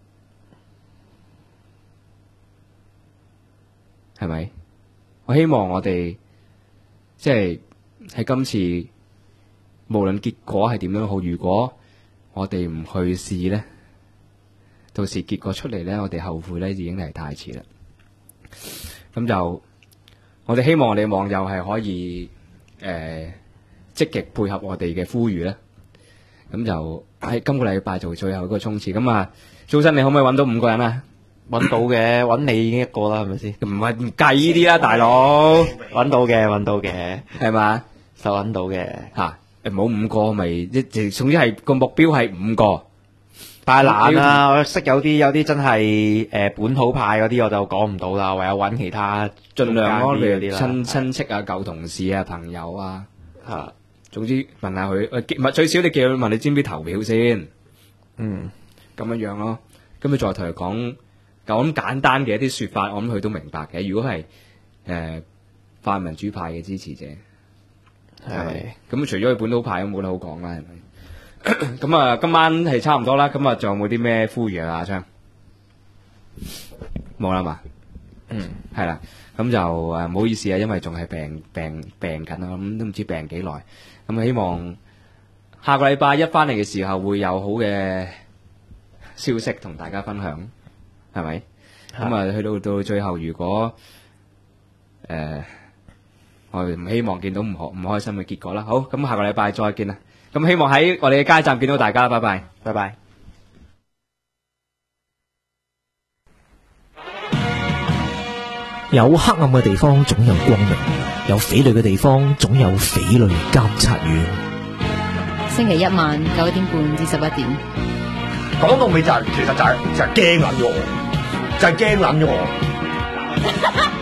[SPEAKER 9] 係咪？我希望我哋即係喺今次無論結果係點樣好，如果我哋唔去試呢，到時結果出嚟呢，我哋後悔呢已經係太遲啦。咁就我哋希望我哋網友係可以積極配合我哋嘅呼籲啦。咁就喺今個禮拜做最後一個衝刺。咁啊，早晨你可唔可以揾到5個人啊？
[SPEAKER 10] 揾到嘅，揾你已經1個啦，係咪先？
[SPEAKER 9] 唔係唔計呢啲啦，大佬。
[SPEAKER 10] 揾到嘅，係嘛？就揾到嘅
[SPEAKER 9] 嚇。冇5個咪總之係個目標係5個。
[SPEAKER 10] 太難啦！我識有啲真係本土派嗰啲，我就講唔到啦。唯有揾其他
[SPEAKER 9] 盡量咯，譬如
[SPEAKER 10] 啲
[SPEAKER 9] 親戚啊、舊同事啊、朋友啊嚇。總之問下佢，最少你叫佢問你知唔知投票先。咁樣咯。咁你再同佢講咁簡單嘅一啲説法，我諗佢都明白嘅。如果係泛民主派嘅支持者，係咪？咁除咗佢本土派，都冇得好講啦，係咪？咁啊，今晚係差唔多啦。咁啊，仲有冇啲咩呼籲啊？阿昌冇啦嘛？係啦。咁就唔好意思啊，因為仲係病緊啊，咁都唔知病幾耐。咁希望下個禮拜一翻嚟嘅時候會有好嘅消息同大家分享，係咪？咁啊，去到最後，如果我哋唔希望見到唔開心嘅結果啦。好，咁下個禮拜再見啦。咁希望喺我哋嘅街站見到大家，拜拜，拜拜。
[SPEAKER 1] 有黑暗嘅地方總有光明，有匪類嘅地方總有匪類監察院。
[SPEAKER 2] 星期一晚9點半至11點。
[SPEAKER 13] 講到尾就係、其實就係驚撚咗我，就係驚撚咗我。